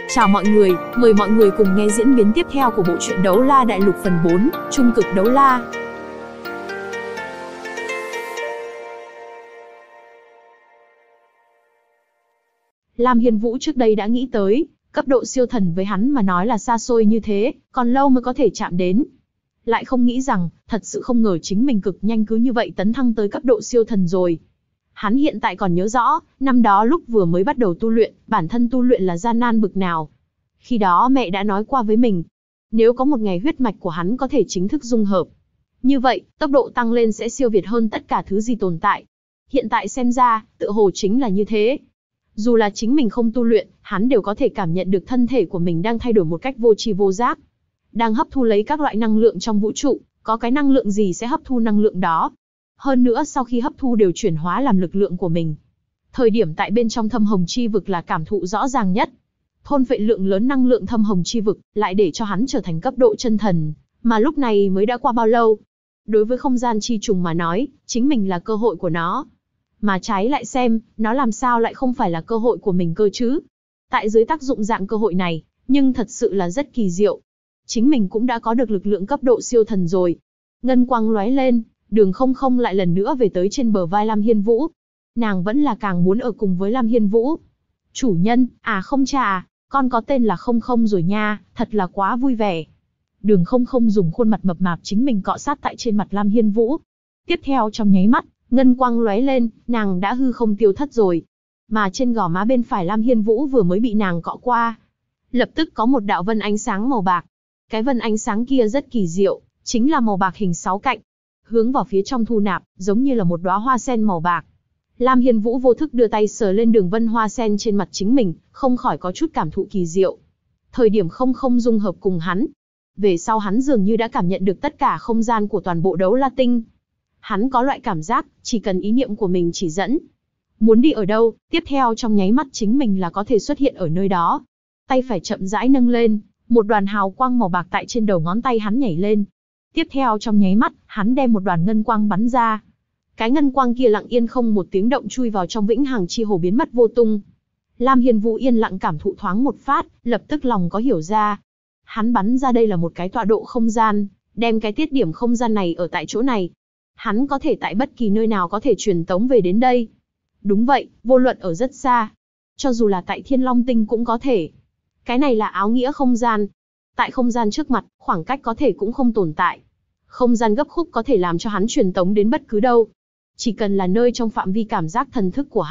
Chào mọi người, mời mọi người cùng nghe diễn biến tiếp theo của bộ truyện Đấu La Đại Lục phần 4, Trung cực đấu la. Lam Hiên Vũ trước đây đã nghĩ tới, cấp độ siêu thần với hắn mà nói là xa xôi như thế, còn lâu mới có thể chạm đến. Lại không nghĩ rằng, thật sự không ngờ chính mình cực nhanh cứ như vậy tấn thăng tới cấp độ siêu thần rồi. Hắn hiện tại còn nhớ rõ, năm đó lúc vừa mới bắt đầu tu luyện, bản thân tu luyện là gian nan bực nào. Khi đó mẹ đã nói qua với mình, nếu có một ngày huyết mạch của hắn có thể chính thức dung hợp, như vậy, tốc độ tăng lên sẽ siêu việt hơn tất cả thứ gì tồn tại. Hiện tại xem ra, tựa hồ chính là như thế. Dù là chính mình không tu luyện, hắn đều có thể cảm nhận được thân thể của mình đang thay đổi một cách vô tri vô giác. Đang hấp thu lấy các loại năng lượng trong vũ trụ, có cái năng lượng gì sẽ hấp thu năng lượng đó. Hơn nữa sau khi hấp thu đều chuyển hóa làm lực lượng của mình. Thời điểm tại bên trong thâm hồng chi vực là cảm thụ rõ ràng nhất. Thôn phệ lượng lớn năng lượng thâm hồng chi vực, lại để cho hắn trở thành cấp độ chân thần, mà lúc này mới đã qua bao lâu. Đối với không gian chi trùng mà nói, chính mình là cơ hội của nó. Mà trái lại xem, nó làm sao lại không phải là cơ hội của mình cơ chứ. Tại dưới tác dụng dạng cơ hội này, nhưng thật sự là rất kỳ diệu. Chính mình cũng đã có được lực lượng cấp độ siêu thần rồi. Ngân quang lóe lên, Đường Không Không lại lần nữa về tới trên bờ vai Lam Hiên Vũ. Nàng vẫn là càng muốn ở cùng với Lam Hiên Vũ. Chủ nhân, không cha à, con có tên là Không Không rồi nha, thật là quá vui vẻ. Đường Không Không dùng khuôn mặt mập mạp chính mình cọ sát tại trên mặt Lam Hiên Vũ. Tiếp theo trong nháy mắt, ngân quang lóe lên, nàng đã hư không tiêu thất rồi. Mà trên gò má bên phải Lam Hiên Vũ vừa mới bị nàng cọ qua, lập tức có một đạo vân ánh sáng màu bạc. Cái vân ánh sáng kia rất kỳ diệu, chính là màu bạc hình 6 cạnh, hướng vào phía trong thu nạp, giống như là một đóa hoa sen màu bạc. Lam Hiên Vũ vô thức đưa tay sờ lên đường vân hoa sen trên mặt chính mình, không khỏi có chút cảm thụ kỳ diệu. Thời điểm Không Không dung hợp cùng hắn, về sau hắn dường như đã cảm nhận được tất cả không gian của toàn bộ Đấu La Tinh. Hắn có loại cảm giác, chỉ cần ý niệm của mình chỉ dẫn, muốn đi ở đâu, tiếp theo trong nháy mắt chính mình là có thể xuất hiện ở nơi đó. Tay phải chậm rãi nâng lên, một đoàn hào quang màu bạc tại trên đầu ngón tay hắn nhảy lên. Tiếp theo trong nháy mắt, hắn đem một đoàn ngân quang bắn ra. Cái ngân quang kia lặng yên không một tiếng động chui vào trong vĩnh hằng chi hồ biến mất vô tung. Lam Hiên Vũ yên lặng cảm thụ thoáng một phát, lập tức lòng có hiểu ra. Hắn bắn ra đây là một cái tọa độ không gian, đem cái tiết điểm không gian này ở tại chỗ này. Hắn có thể tại bất kỳ nơi nào có thể truyền tống về đến đây. Đúng vậy, vô luận ở rất xa. Cho dù là tại Thiên Long Tinh cũng có thể. Cái này là áo nghĩa không gian. Tại không gian trước mặt, khoảng cách có thể cũng không tồn tại. Không gian gấp khúc có thể làm cho hắn truyền tống đến bất cứ đâu. Chỉ cần là nơi trong phạm vi cảm giác thần thức của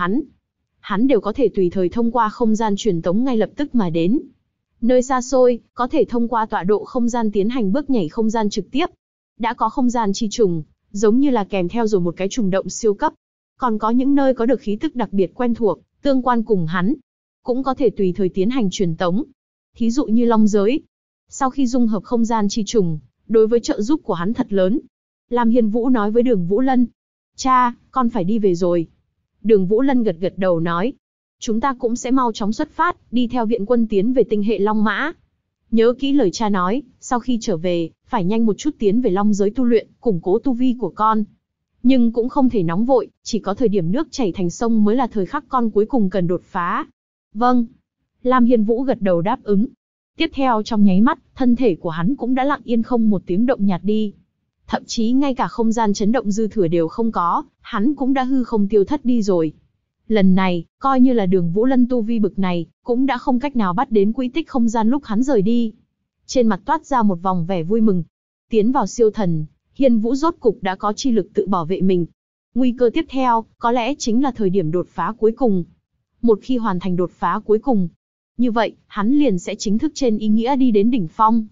hắn đều có thể tùy thời thông qua không gian truyền tống ngay lập tức mà đến. Nơi xa xôi, có thể thông qua tọa độ không gian tiến hành bước nhảy không gian trực tiếp. Đã có không gian chi trùng, giống như là kèm theo rồi một cái trùng động siêu cấp. Còn có những nơi có được khí tức đặc biệt quen thuộc, tương quan cùng hắn, cũng có thể tùy thời tiến hành truyền tống. Thí dụ như Long Giới. Sau khi dung hợp không gian chi trùng, đối với trợ giúp của hắn thật lớn. Lam Hiên Vũ nói với Đường Vũ Lân. Cha, con phải đi về rồi. Đường Vũ Lân gật gật đầu nói. Chúng ta cũng sẽ mau chóng xuất phát, đi theo viện quân tiến về tinh hệ Long Mã. Nhớ kỹ lời cha nói, sau khi trở về, phải nhanh một chút tiến về Long Giới tu luyện, củng cố tu vi của con. Nhưng cũng không thể nóng vội, chỉ có thời điểm nước chảy thành sông mới là thời khắc con cuối cùng cần đột phá. Vâng. Lam Hiên Vũ gật đầu đáp ứng. Tiếp theo trong nháy mắt, thân thể của hắn cũng đã lặng yên không một tiếng động nhạt đi. Thậm chí ngay cả không gian chấn động dư thừa đều không có, hắn cũng đã hư không tiêu thất đi rồi. Lần này, coi như là Đường Vũ Lân tu vi bực này, cũng đã không cách nào bắt đến quỹ tích không gian lúc hắn rời đi. Trên mặt toát ra một vòng vẻ vui mừng. Tiến vào siêu thần, Hiên Vũ rốt cục đã có chi lực tự bảo vệ mình. Nguy cơ tiếp theo, có lẽ chính là thời điểm đột phá cuối cùng. Một khi hoàn thành đột phá cuối cùng, như vậy, hắn liền sẽ chính thức trên ý nghĩa đi đến đỉnh phong.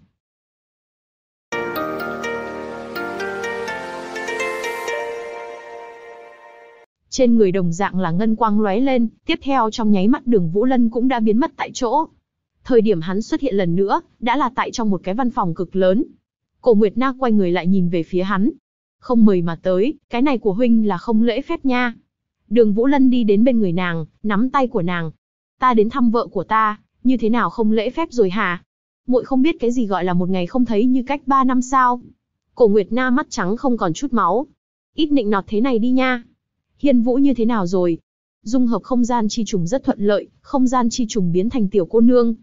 Trên người đồng dạng là ngân quang lóe lên, tiếp theo trong nháy mắt Đường Vũ Lân cũng đã biến mất tại chỗ. Thời điểm hắn xuất hiện lần nữa, đã là tại trong một cái văn phòng cực lớn. Cổ Nguyệt Na quay người lại nhìn về phía hắn. Không mời mà tới, cái này của huynh là không lễ phép nha. Đường Vũ Lân đi đến bên người nàng, nắm tay của nàng. Ta đến thăm vợ của ta, như thế nào không lễ phép rồi hả? Muội không biết cái gì gọi là một ngày không thấy như cách 3 năm sao? Cổ Nguyệt Na mắt trắng không còn chút máu. Ít nịnh nọt thế này đi nha. Hiên Vũ như thế nào rồi? Dung hợp không gian chi trùng rất thuận lợi, không gian chi trùng biến thành tiểu cô nương.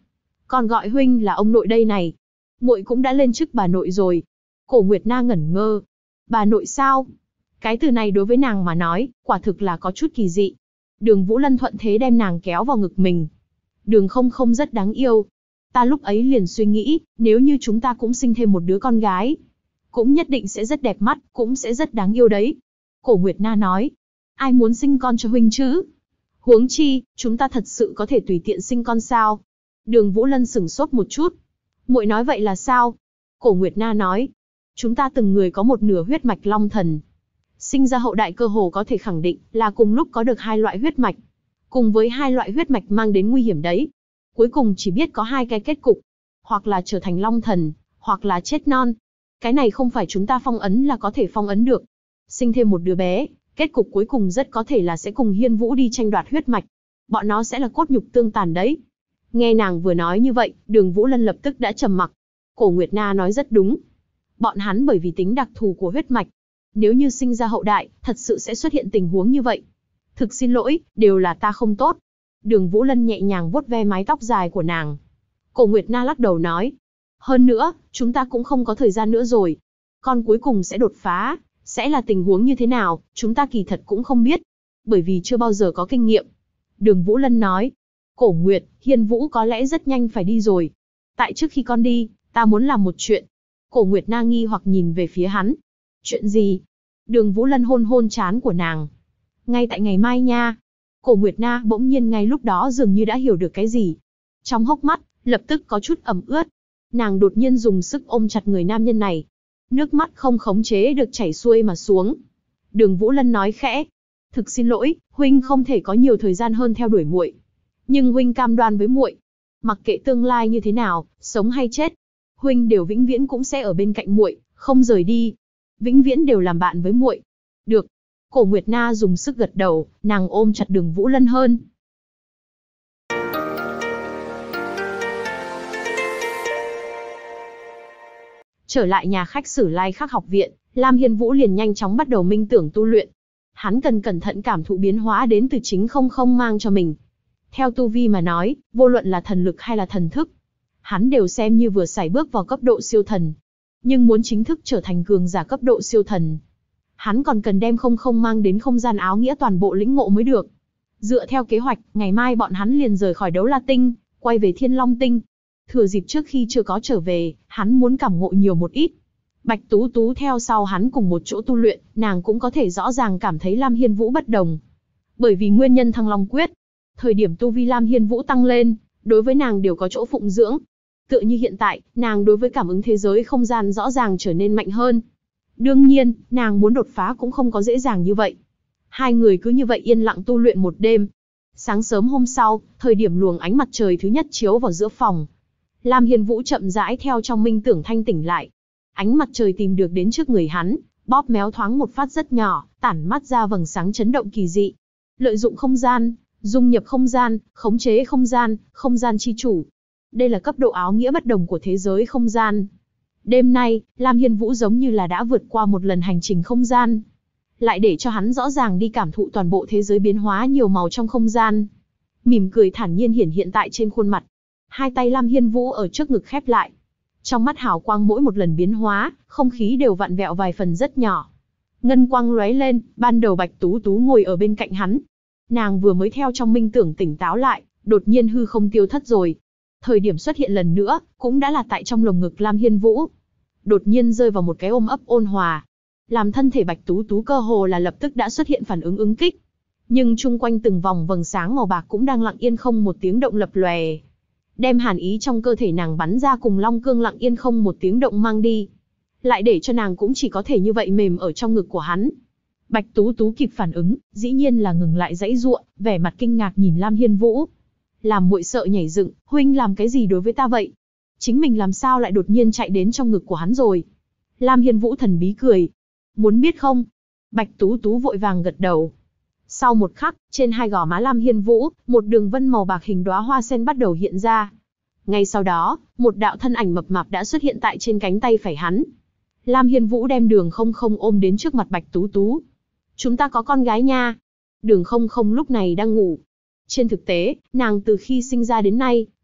Còn gọi huynh là ông nội đây này. Muội cũng đã lên chức bà nội rồi. Cổ Nguyệt Na ngẩn ngơ. Bà nội sao? Cái từ này đối với nàng mà nói, quả thực là có chút kỳ dị. Đường Vũ Lân thuận thế đem nàng kéo vào ngực mình. Đường không không rất đáng yêu. Ta lúc ấy liền suy nghĩ, nếu như chúng ta cũng sinh thêm một đứa con gái, cũng nhất định sẽ rất đẹp mắt, cũng sẽ rất đáng yêu đấy. Cổ Nguyệt Na nói. Ai muốn sinh con cho huynh chứ? Huống chi, chúng ta thật sự có thể tùy tiện sinh con sao? Đường Vũ Lân sửng sốt một chút. Muội nói vậy là sao? Cổ Nguyệt Na nói. Chúng ta từng người có một nửa huyết mạch Long Thần. Sinh ra hậu đại cơ hồ có thể khẳng định là cùng lúc có được hai loại huyết mạch. Cùng với hai loại huyết mạch mang đến nguy hiểm đấy. Cuối cùng chỉ biết có hai cái kết cục. Hoặc là trở thành Long Thần, hoặc là chết non. Cái này không phải chúng ta phong ấn là có thể phong ấn được. Sinh thêm một đứa bé, kết cục cuối cùng rất có thể là sẽ cùng Hiên Vũ đi tranh đoạt huyết mạch. Bọn nó sẽ là cốt nhục tương tàn đấy. Nghe nàng vừa nói như vậy, Đường Vũ Lân lập tức đã trầm mặc. Cổ Nguyệt Na nói rất đúng. Bọn hắn bởi vì tính đặc thù của huyết mạch, nếu như sinh ra hậu đại, thật sự sẽ xuất hiện tình huống như vậy. Thực xin lỗi, đều là ta không tốt. Đường Vũ Lân nhẹ nhàng vuốt ve mái tóc dài của nàng. Cổ Nguyệt Na lắc đầu nói. Hơn nữa, chúng ta cũng không có thời gian nữa rồi. Con cuối cùng sẽ đột phá, sẽ là tình huống như thế nào, chúng ta kỳ thật cũng không biết. Bởi vì chưa bao giờ có kinh nghiệm. Đường Vũ Lân nói. Cổ Nguyệt, Hiên Vũ có lẽ rất nhanh phải đi rồi. Tại trước khi con đi, ta muốn làm một chuyện. Cổ Nguyệt Na nghi hoặc nhìn về phía hắn. Chuyện gì? Đường Vũ Lân hôn hôn trán của nàng. Ngay tại ngày mai nha. Cổ Nguyệt Na bỗng nhiên ngay lúc đó dường như đã hiểu được cái gì. Trong hốc mắt, lập tức có chút ẩm ướt. Nàng đột nhiên dùng sức ôm chặt người nam nhân này. Nước mắt không khống chế được chảy xuôi mà xuống. Đường Vũ Lân nói khẽ. Thực xin lỗi, huynh không thể có nhiều thời gian hơn theo đuổi muội. Nhưng huynh cam đoan với muội, mặc kệ tương lai như thế nào, sống hay chết, huynh đều vĩnh viễn cũng sẽ ở bên cạnh muội, không rời đi. Vĩnh viễn đều làm bạn với muội. Được. Cổ Nguyệt Na dùng sức gật đầu, nàng ôm chặt Đường Vũ Lân hơn. Trở lại nhà khách Sử Lai Khắc học viện, Lam Hiên Vũ liền nhanh chóng bắt đầu minh tưởng tu luyện. Hắn cần cẩn thận cảm thụ biến hóa đến từ chính không không mang cho mình. Theo tu vi mà nói, vô luận là thần lực hay là thần thức, hắn đều xem như vừa sải bước vào cấp độ siêu thần. Nhưng muốn chính thức trở thành cường giả cấp độ siêu thần, hắn còn cần đem không không mang đến không gian áo nghĩa toàn bộ lĩnh ngộ mới được. Dựa theo kế hoạch, ngày mai bọn hắn liền rời khỏi Đấu La Tinh, quay về Thiên Long Tinh. Thừa dịp trước khi chưa có trở về, hắn muốn cảm ngộ nhiều một ít. Bạch Tú Tú theo sau hắn cùng một chỗ tu luyện, nàng cũng có thể rõ ràng cảm thấy Lam Hiên Vũ bất đồng. Bởi vì nguyên nhân Thăng Long Quyết, thời điểm tu vi Lam Hiên Vũ tăng lên, đối với nàng đều có chỗ phụng dưỡng. Tựa như hiện tại, nàng đối với cảm ứng thế giới không gian rõ ràng trở nên mạnh hơn. Đương nhiên, nàng muốn đột phá cũng không có dễ dàng như vậy. Hai người cứ như vậy yên lặng tu luyện một đêm. Sáng sớm hôm sau, thời điểm luồng ánh mặt trời thứ nhất chiếu vào giữa phòng, Lam Hiên Vũ chậm rãi theo trong minh tưởng thanh tỉnh lại. Ánh mặt trời tìm được đến trước người hắn, bóp méo thoáng một phát rất nhỏ, tản mắt ra vầng sáng chấn động kỳ dị. Lợi dụng không gian, dung nhập không gian, khống chế không gian chi chủ. Đây là cấp độ áo nghĩa bất đồng của thế giới không gian. Đêm nay, Lam Hiên Vũ giống như là đã vượt qua một lần hành trình không gian. Lại để cho hắn rõ ràng đi cảm thụ toàn bộ thế giới biến hóa nhiều màu trong không gian. Mỉm cười thản nhiên hiển hiện tại trên khuôn mặt. Hai tay Lam Hiên Vũ ở trước ngực khép lại. Trong mắt hào quang mỗi một lần biến hóa, không khí đều vặn vẹo vài phần rất nhỏ. Ngân quang lóe lên, ban đầu Bạch Tú Tú ngồi ở bên cạnh hắn. Nàng vừa mới theo trong minh tưởng tỉnh táo lại, đột nhiên hư không tiêu thất rồi. Thời điểm xuất hiện lần nữa, cũng đã là tại trong lồng ngực Lam Hiên Vũ. Đột nhiên rơi vào một cái ôm ấp ôn hòa. Làm thân thể Bạch Tú Tú cơ hồ là lập tức đã xuất hiện phản ứng ứng kích. Nhưng chung quanh từng vòng vầng sáng màu bạc cũng đang lặng yên không một tiếng động lập lòe. Đem hàn ý trong cơ thể nàng bắn ra cùng long cương lặng yên không một tiếng động mang đi. Lại để cho nàng cũng chỉ có thể như vậy mềm ở trong ngực của hắn. Bạch Tú Tú kịp phản ứng, dĩ nhiên là ngừng lại giãy giụa, vẻ mặt kinh ngạc nhìn Lam Hiên Vũ. Làm muội sợ nhảy dựng, huynh làm cái gì đối với ta vậy? Chính mình làm sao lại đột nhiên chạy đến trong ngực của hắn rồi? Lam Hiên Vũ thần bí cười. Muốn biết không? Bạch Tú Tú vội vàng gật đầu. Sau một khắc, trên hai gò má Lam Hiên Vũ, một đường vân màu bạc hình đóa hoa sen bắt đầu hiện ra. Ngay sau đó, một đạo thân ảnh mập mạp đã xuất hiện tại trên cánh tay phải hắn. Lam Hiên Vũ đem Đường Không Không ôm đến trước mặt Bạch Tú Tú. Chúng ta có con gái nha. Đường Không Không lúc này đang ngủ. Trên thực tế, nàng từ khi sinh ra đến nay,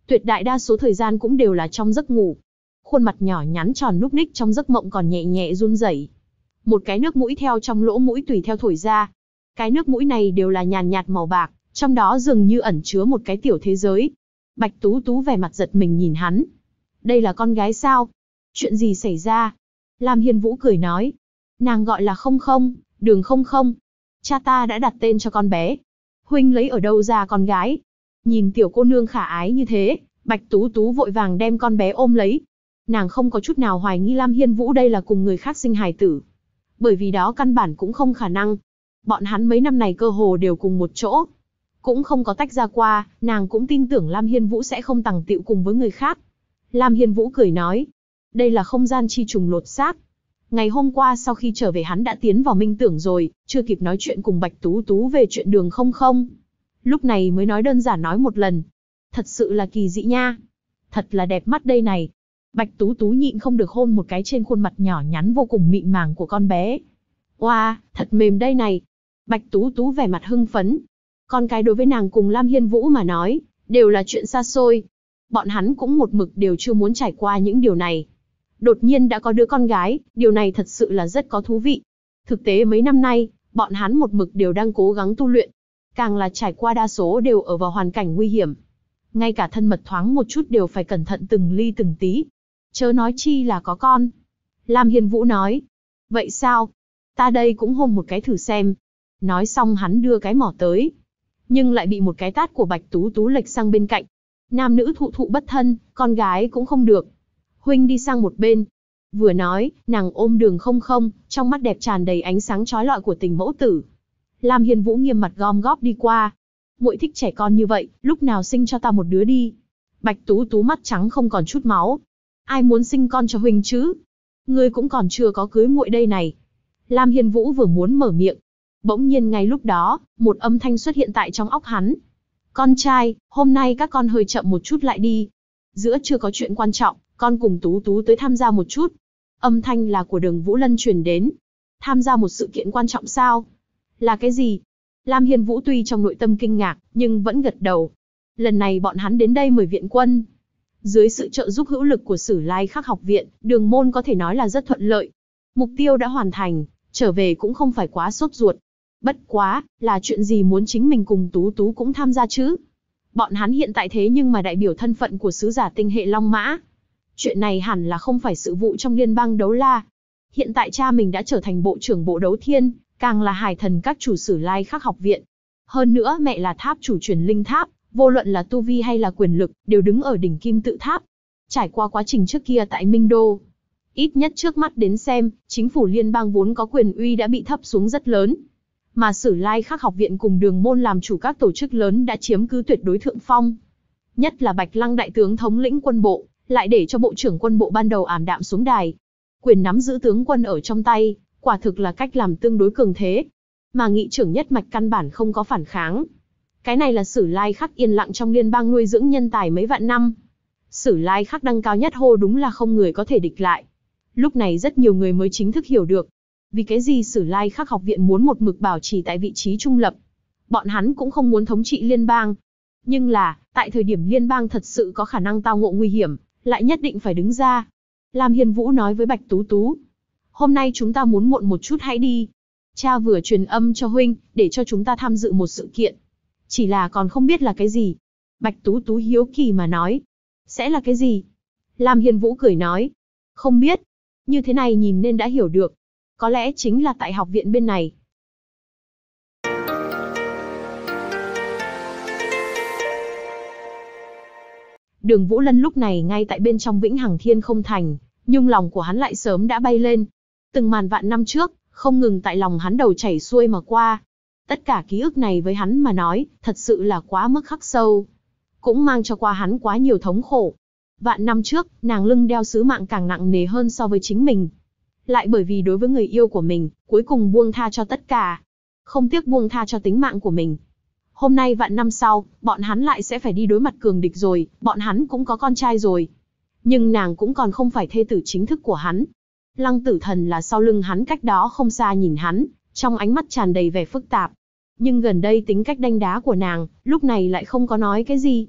tuyệt đại đa số thời gian cũng đều là trong giấc ngủ. Khuôn mặt nhỏ nhắn tròn núc ních trong giấc mộng còn nhẹ nhẹ run rẩy. Một cái nước mũi theo trong lỗ mũi tùy theo thổi ra. Cái nước mũi này đều là nhàn nhạt màu bạc, trong đó dường như ẩn chứa một cái tiểu thế giới. Bạch Tú Tú vẻ mặt giật mình nhìn hắn. Đây là con gái sao? Chuyện gì xảy ra? Lam Hiên Vũ cười nói. Nàng gọi là Không Không, Đường Không Không. Cha ta đã đặt tên cho con bé. Huynh lấy ở đâu ra con gái? Nhìn tiểu cô nương khả ái như thế, Bạch Tú Tú vội vàng đem con bé ôm lấy. Nàng không có chút nào hoài nghi Lam Hiên Vũ đây là cùng người khác sinh hài tử. Bởi vì đó căn bản cũng không khả năng. Bọn hắn mấy năm này cơ hồ đều cùng một chỗ. Cũng không có tách ra qua, nàng cũng tin tưởng Lam Hiên Vũ sẽ không tằng tịu cùng với người khác. Lam Hiên Vũ cười nói. Đây là không gian chi trùng lột xác. Ngày hôm qua sau khi trở về hắn đã tiến vào minh tưởng rồi, chưa kịp nói chuyện cùng Bạch Tú Tú về chuyện Đường Không Không. Lúc này mới nói đơn giản nói một lần. Thật sự là kỳ dị nha. Thật là đẹp mắt đây này. Bạch Tú Tú nhịn không được hôn một cái trên khuôn mặt nhỏ nhắn vô cùng mịn màng của con bé. Oa, thật mềm đây này. Bạch Tú Tú vẻ mặt hưng phấn. Con cái đối với nàng cùng Lam Hiên Vũ mà nói, đều là chuyện xa xôi. Bọn hắn cũng một mực đều chưa muốn trải qua những điều này. Đột nhiên đã có đứa con gái, điều này thật sự là rất có thú vị. Thực tế mấy năm nay, bọn hắn một mực đều đang cố gắng tu luyện. Càng là trải qua đa số đều ở vào hoàn cảnh nguy hiểm. Ngay cả thân mật thoáng một chút đều phải cẩn thận từng ly từng tí. Chớ nói chi là có con. Lam Hiên Vũ nói. Vậy sao? Ta đây cũng hôn một cái thử xem. Nói xong hắn đưa cái mỏ tới. Nhưng lại bị một cái tát của Bạch Tú Tú lệch sang bên cạnh. Nam nữ thụ thụ bất thân, con gái cũng không được. Huynh đi sang một bên. Vừa nói, nàng ôm Đường Không Không, trong mắt đẹp tràn đầy ánh sáng chói lọi của tình mẫu tử. Lam Hiên Vũ nghiêm mặt gom góp đi qua. Muội thích trẻ con như vậy, lúc nào sinh cho ta một đứa đi. Bạch Tú Tú mắt trắng không còn chút máu. Ai muốn sinh con cho huynh chứ? Ngươi cũng còn chưa có cưới muội đây này. Lam Hiên Vũ vừa muốn mở miệng. Bỗng nhiên ngay lúc đó, một âm thanh xuất hiện tại trong óc hắn. Con trai, hôm nay các con hơi chậm một chút lại đi. Giữa chưa có chuyện quan trọng, con cùng Tú Tú tới tham gia một chút. Âm thanh là của Đường Vũ Lân truyền đến. Tham gia một sự kiện quan trọng sao? Là cái gì? Lam Hiên Vũ tuy trong nội tâm kinh ngạc, nhưng vẫn gật đầu. Lần này bọn hắn đến đây mời viện quân. Dưới sự trợ giúp hữu lực của Sử Lai Khắc học viện, Đường môn có thể nói là rất thuận lợi. Mục tiêu đã hoàn thành, trở về cũng không phải quá sốt ruột. Bất quá, là chuyện gì muốn chính mình cùng Tú Tú cũng tham gia chứ? Bọn hắn hiện tại thế nhưng mà đại biểu thân phận của sứ giả tinh hệ Long Mã. Chuyện này hẳn là không phải sự vụ trong liên bang đấu la. Hiện tại cha mình đã trở thành bộ trưởng bộ đấu thiên, càng là hải thần các chủ Sử Lai Khắc học viện. Hơn nữa mẹ là tháp chủ truyền linh tháp, vô luận là tu vi hay là quyền lực, đều đứng ở đỉnh kim tự tháp. Trải qua quá trình trước kia tại Minh Đô, ít nhất trước mắt đến xem, chính phủ liên bang vốn có quyền uy đã bị thấp xuống rất lớn. Mà Sử Lai Khắc học viện cùng Đường môn làm chủ các tổ chức lớn đã chiếm cứ tuyệt đối thượng phong. Nhất là Bạch Lăng đại tướng thống lĩnh quân bộ, lại để cho bộ trưởng quân bộ ban đầu ảm đạm xuống đài. Quyền nắm giữ tướng quân ở trong tay, quả thực là cách làm tương đối cường thế. Mà nghị trưởng nhất mạch căn bản không có phản kháng. Cái này là Sử Lai Khắc yên lặng trong liên bang nuôi dưỡng nhân tài mấy vạn năm. Sử Lai Khắc đăng cao nhất hô đúng là không người có thể địch lại. Lúc này rất nhiều người mới chính thức hiểu được. Vì cái gì Sử Lai Khắc học viện muốn một mực bảo trì tại vị trí trung lập. Bọn hắn cũng không muốn thống trị liên bang. Nhưng là, tại thời điểm liên bang thật sự có khả năng tao ngộ nguy hiểm, lại nhất định phải đứng ra. Lam Hiên Vũ nói với Bạch Tú Tú. Hôm nay chúng ta muốn muộn một chút hãy đi. Cha vừa truyền âm cho huynh, để cho chúng ta tham dự một sự kiện. Chỉ là còn không biết là cái gì. Bạch Tú Tú hiếu kỳ mà nói. Sẽ là cái gì? Lam Hiên Vũ cười nói. Không biết. Như thế này nhìn nên đã hiểu được. Có lẽ chính là tại học viện bên này. Đường Vũ Lân lúc này ngay tại bên trong Vĩnh Hằng Thiên Không Thành, nhưng lòng của hắn lại sớm đã bay lên. Từng màn vạn năm trước, không ngừng tại lòng hắn đầu chảy xuôi mà qua. Tất cả ký ức này với hắn mà nói, thật sự là quá mức khắc sâu. Cũng mang cho qua hắn quá nhiều thống khổ. Vạn năm trước, nàng lưng đeo sứ mạng càng nặng nề hơn so với chính mình. Lại bởi vì đối với người yêu của mình, cuối cùng buông tha cho tất cả. Không tiếc buông tha cho tính mạng của mình. Hôm nay vạn năm sau, bọn hắn lại sẽ phải đi đối mặt cường địch rồi, bọn hắn cũng có con trai rồi. Nhưng nàng cũng còn không phải thê tử chính thức của hắn. Lăng Tử Thần là sau lưng hắn cách đó không xa nhìn hắn, trong ánh mắt tràn đầy vẻ phức tạp. Nhưng gần đây tính cách đanh đá của nàng, lúc này lại không có nói cái gì.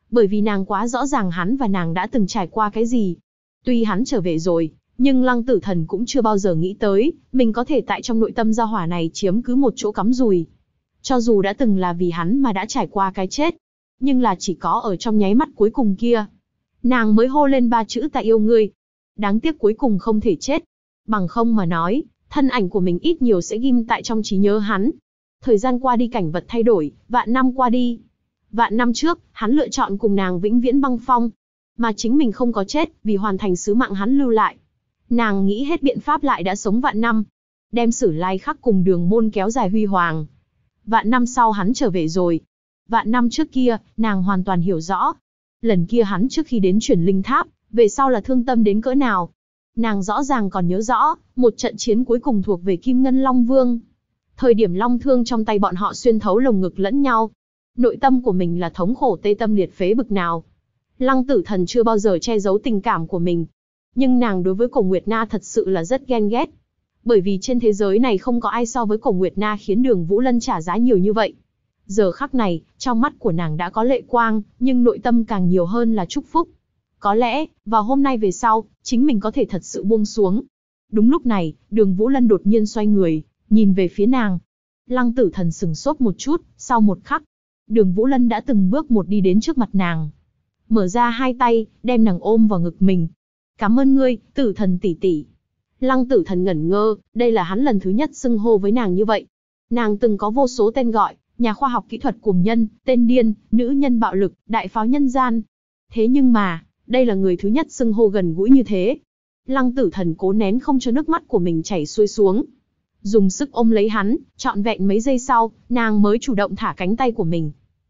bởi vì nàng quá rõ ràng hắn và nàng đã từng trải qua cái gì. Tuy hắn trở về rồi, nhưng Lăng Tử Thần cũng chưa bao giờ nghĩ tới, mình có thể tại trong nội tâm gia hỏa này chiếm cứ một chỗ cắm rùi. Cho dù đã từng là vì hắn mà đã trải qua cái chết, nhưng là chỉ có ở trong nháy mắt cuối cùng kia, nàng mới hô lên 3 chữ ta yêu ngươi. Đáng tiếc cuối cùng không thể chết. Bằng không mà nói, thân ảnh của mình ít nhiều sẽ ghim tại trong trí nhớ hắn. Thời gian qua đi, cảnh vật thay đổi, vạn năm qua đi. Vạn năm trước, hắn lựa chọn cùng nàng vĩnh viễn băng phong. Mà chính mình không có chết, vì hoàn thành sứ mạng hắn lưu lại. Nàng nghĩ hết biện pháp lại đã sống vạn năm. Đem Sử Lai Khắc cùng Đường Môn kéo dài huy hoàng. Vạn năm sau hắn trở về rồi. Vạn năm trước kia, nàng hoàn toàn hiểu rõ. Lần kia hắn trước khi đến Chuyển Linh Tháp, về sau là thương tâm đến cỡ nào. Nàng rõ ràng còn nhớ rõ, một trận chiến cuối cùng thuộc về Kim Ngân Long Vương. Thời điểm long thương trong tay bọn họ xuyên thấu lồng ngực lẫn nhau. Nội tâm của mình là thống khổ tê tâm liệt phế bực nào. Lăng Tử Thần chưa bao giờ che giấu tình cảm của mình. Nhưng nàng đối với Cổ Nguyệt Na thật sự là rất ghen ghét. Bởi vì trên thế giới này không có ai so với Cổ Nguyệt Na khiến Đường Vũ Lân trả giá nhiều như vậy. Giờ khắc này, trong mắt của nàng đã có lệ quang, nhưng nội tâm càng nhiều hơn là chúc phúc. Có lẽ, vào hôm nay về sau, chính mình có thể thật sự buông xuống. Đúng lúc này, Đường Vũ Lân đột nhiên xoay người, nhìn về phía nàng. Lăng Tử Thần sững sốt một chút, sau một khắc, Đường Vũ Lân đã từng bước một đi đến trước mặt nàng. Mở ra hai tay, đem nàng ôm vào ngực mình. Cảm ơn ngươi, Tử Thần tỷ tỷ. Lăng Tử Thần ngẩn ngơ, đây là hắn lần thứ nhất xưng hô với nàng như vậy. Nàng từng có vô số tên gọi, nhà khoa học kỹ thuật cuồng nhân, tên điên, nữ nhân bạo lực, đại pháo nhân gian. Thế nhưng mà, đây là người thứ nhất xưng hô gần gũi như thế. Lăng Tử Thần cố nén không cho nước mắt của mình chảy xuôi xuống. Dùng sức ôm lấy hắn, trọn vẹn mấy giây sau, nàng mới chủ động thả cánh tay của mình.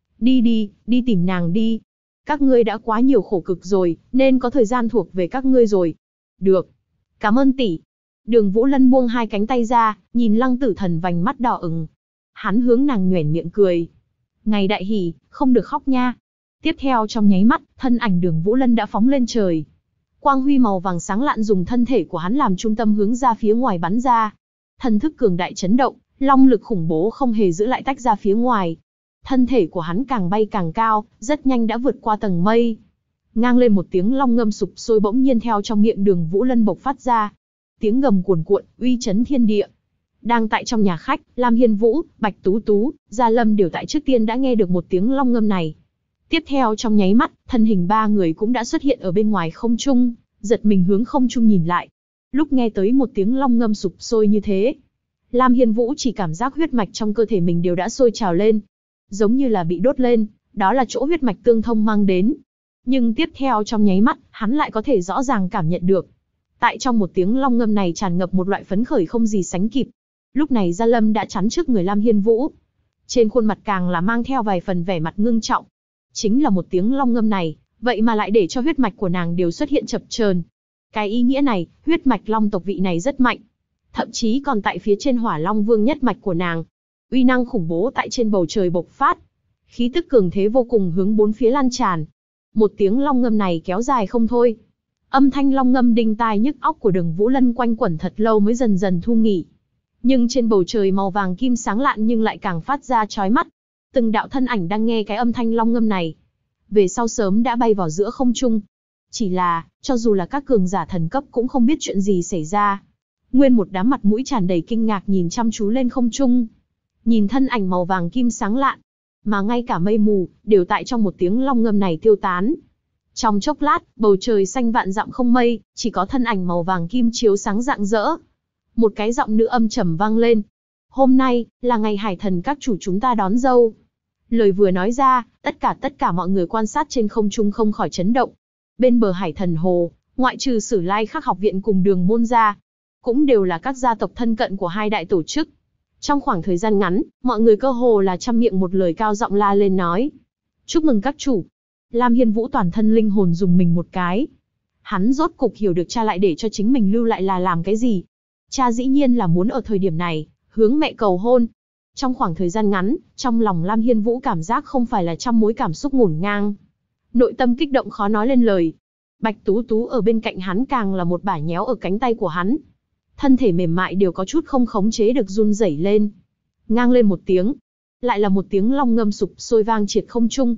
Đi tìm nàng đi. Các ngươi đã quá nhiều khổ cực rồi, nên có thời gian thuộc về các ngươi rồi. Được. Cảm ơn tỷ. Đường Vũ Lân buông hai cánh tay ra, nhìn Lăng Tử Thần vành mắt đỏ ửng. Hắn hướng nàng nhoẻn miệng cười. Ngày đại hỉ, không được khóc nha. Tiếp theo trong nháy mắt, thân ảnh Đường Vũ Lân đã phóng lên trời. Quang huy màu vàng sáng lạn dùng thân thể của hắn làm trung tâm hướng ra phía ngoài bắn ra. Thần thức cường đại chấn động, long lực khủng bố không hề giữ lại tách ra phía ngoài. Thân thể của hắn càng bay càng cao, rất nhanh đã vượt qua tầng mây. Ngang lên một tiếng long ngâm sụp sôi bỗng nhiên theo trong miệng Đường Vũ Lân bộc phát ra. Tiếng gầm cuồn cuộn, uy chấn thiên địa. Đang tại trong nhà khách, Lam Hiên Vũ, Bạch Tú Tú, Gia Lâm đều tại trước tiên đã nghe được một tiếng long ngâm này. Tiếp theo trong nháy mắt, thân hình ba người cũng đã xuất hiện ở bên ngoài không trung, giật mình hướng không trung nhìn lại. Lúc nghe tới một tiếng long ngâm sụp sôi như thế, Lam Hiên Vũ chỉ cảm giác huyết mạch trong cơ thể mình đều đã sôi trào lên, giống như là bị đốt lên, đó là chỗ huyết mạch tương thông mang đến. Nhưng tiếp theo trong nháy mắt, hắn lại có thể rõ ràng cảm nhận được. Tại trong một tiếng long ngâm này tràn ngập một loại phấn khởi không gì sánh kịp. Lúc này Gia Lâm đã chắn trước người Lam Hiên Vũ. Trên khuôn mặt càng là mang theo vài phần vẻ mặt ngưng trọng. Chính là một tiếng long ngâm này, vậy mà lại để cho huyết mạch của nàng đều xuất hiện chập chờn. Cái ý nghĩa này, huyết mạch long tộc vị này rất mạnh. Thậm chí còn tại phía trên Hỏa Long Vương nhất mạch của nàng. Uy năng khủng bố tại trên bầu trời bộc phát. Khí tức cường thế vô cùng hướng bốn phía lan tràn. Một tiếng long ngâm này kéo dài không thôi. Âm thanh long ngâm đinh tai nhức óc của Đường Vũ Lân quanh quẩn thật lâu mới dần dần thu nghỉ. Nhưng trên bầu trời màu vàng kim sáng lạn nhưng lại càng phát ra chói mắt. Từng đạo thân ảnh đang nghe cái âm thanh long ngâm này, về sau sớm đã bay vào giữa không trung. Chỉ là, cho dù là các cường giả thần cấp cũng không biết chuyện gì xảy ra. Nguyên một đám mặt mũi tràn đầy kinh ngạc nhìn chăm chú lên không trung. Nhìn thân ảnh màu vàng kim sáng lạn, mà ngay cả mây mù, đều tại trong một tiếng long ngâm này tiêu tán. Trong chốc lát, bầu trời xanh vạn dặm không mây, chỉ có thân ảnh màu vàng kim chiếu sáng rạng rỡ. Một cái giọng nữ âm trầm vang lên. Hôm nay, là ngày hải thần các chủ chúng ta đón dâu. Lời vừa nói ra, tất cả mọi người quan sát trên không trung không khỏi chấn động. Bên bờ hải thần hồ, ngoại trừ Sử Lai Khắc học viện cùng Đường Môn ra, cũng đều là các gia tộc thân cận của hai đại tổ chức. Trong khoảng thời gian ngắn, mọi người cơ hồ là trăm miệng một lời cao giọng la lên nói. Chúc mừng các chủ. Lam Hiên Vũ toàn thân linh hồn dùng mình một cái. Hắn rốt cục hiểu được cha lại để cho chính mình lưu lại là làm cái gì. Cha dĩ nhiên là muốn ở thời điểm này, hướng mẹ cầu hôn. Trong khoảng thời gian ngắn, trong lòng Lam Hiên Vũ cảm giác không phải là trăm mối cảm xúc ngổn ngang. Nội tâm kích động khó nói lên lời. Bạch Tú Tú ở bên cạnh hắn càng là một bả nhéo ở cánh tay của hắn. Thân thể mềm mại đều có chút không khống chế được run rẩy lên. Ngang lên một tiếng. Lại là một tiếng long ngâm sụp sôi vang triệt không trung.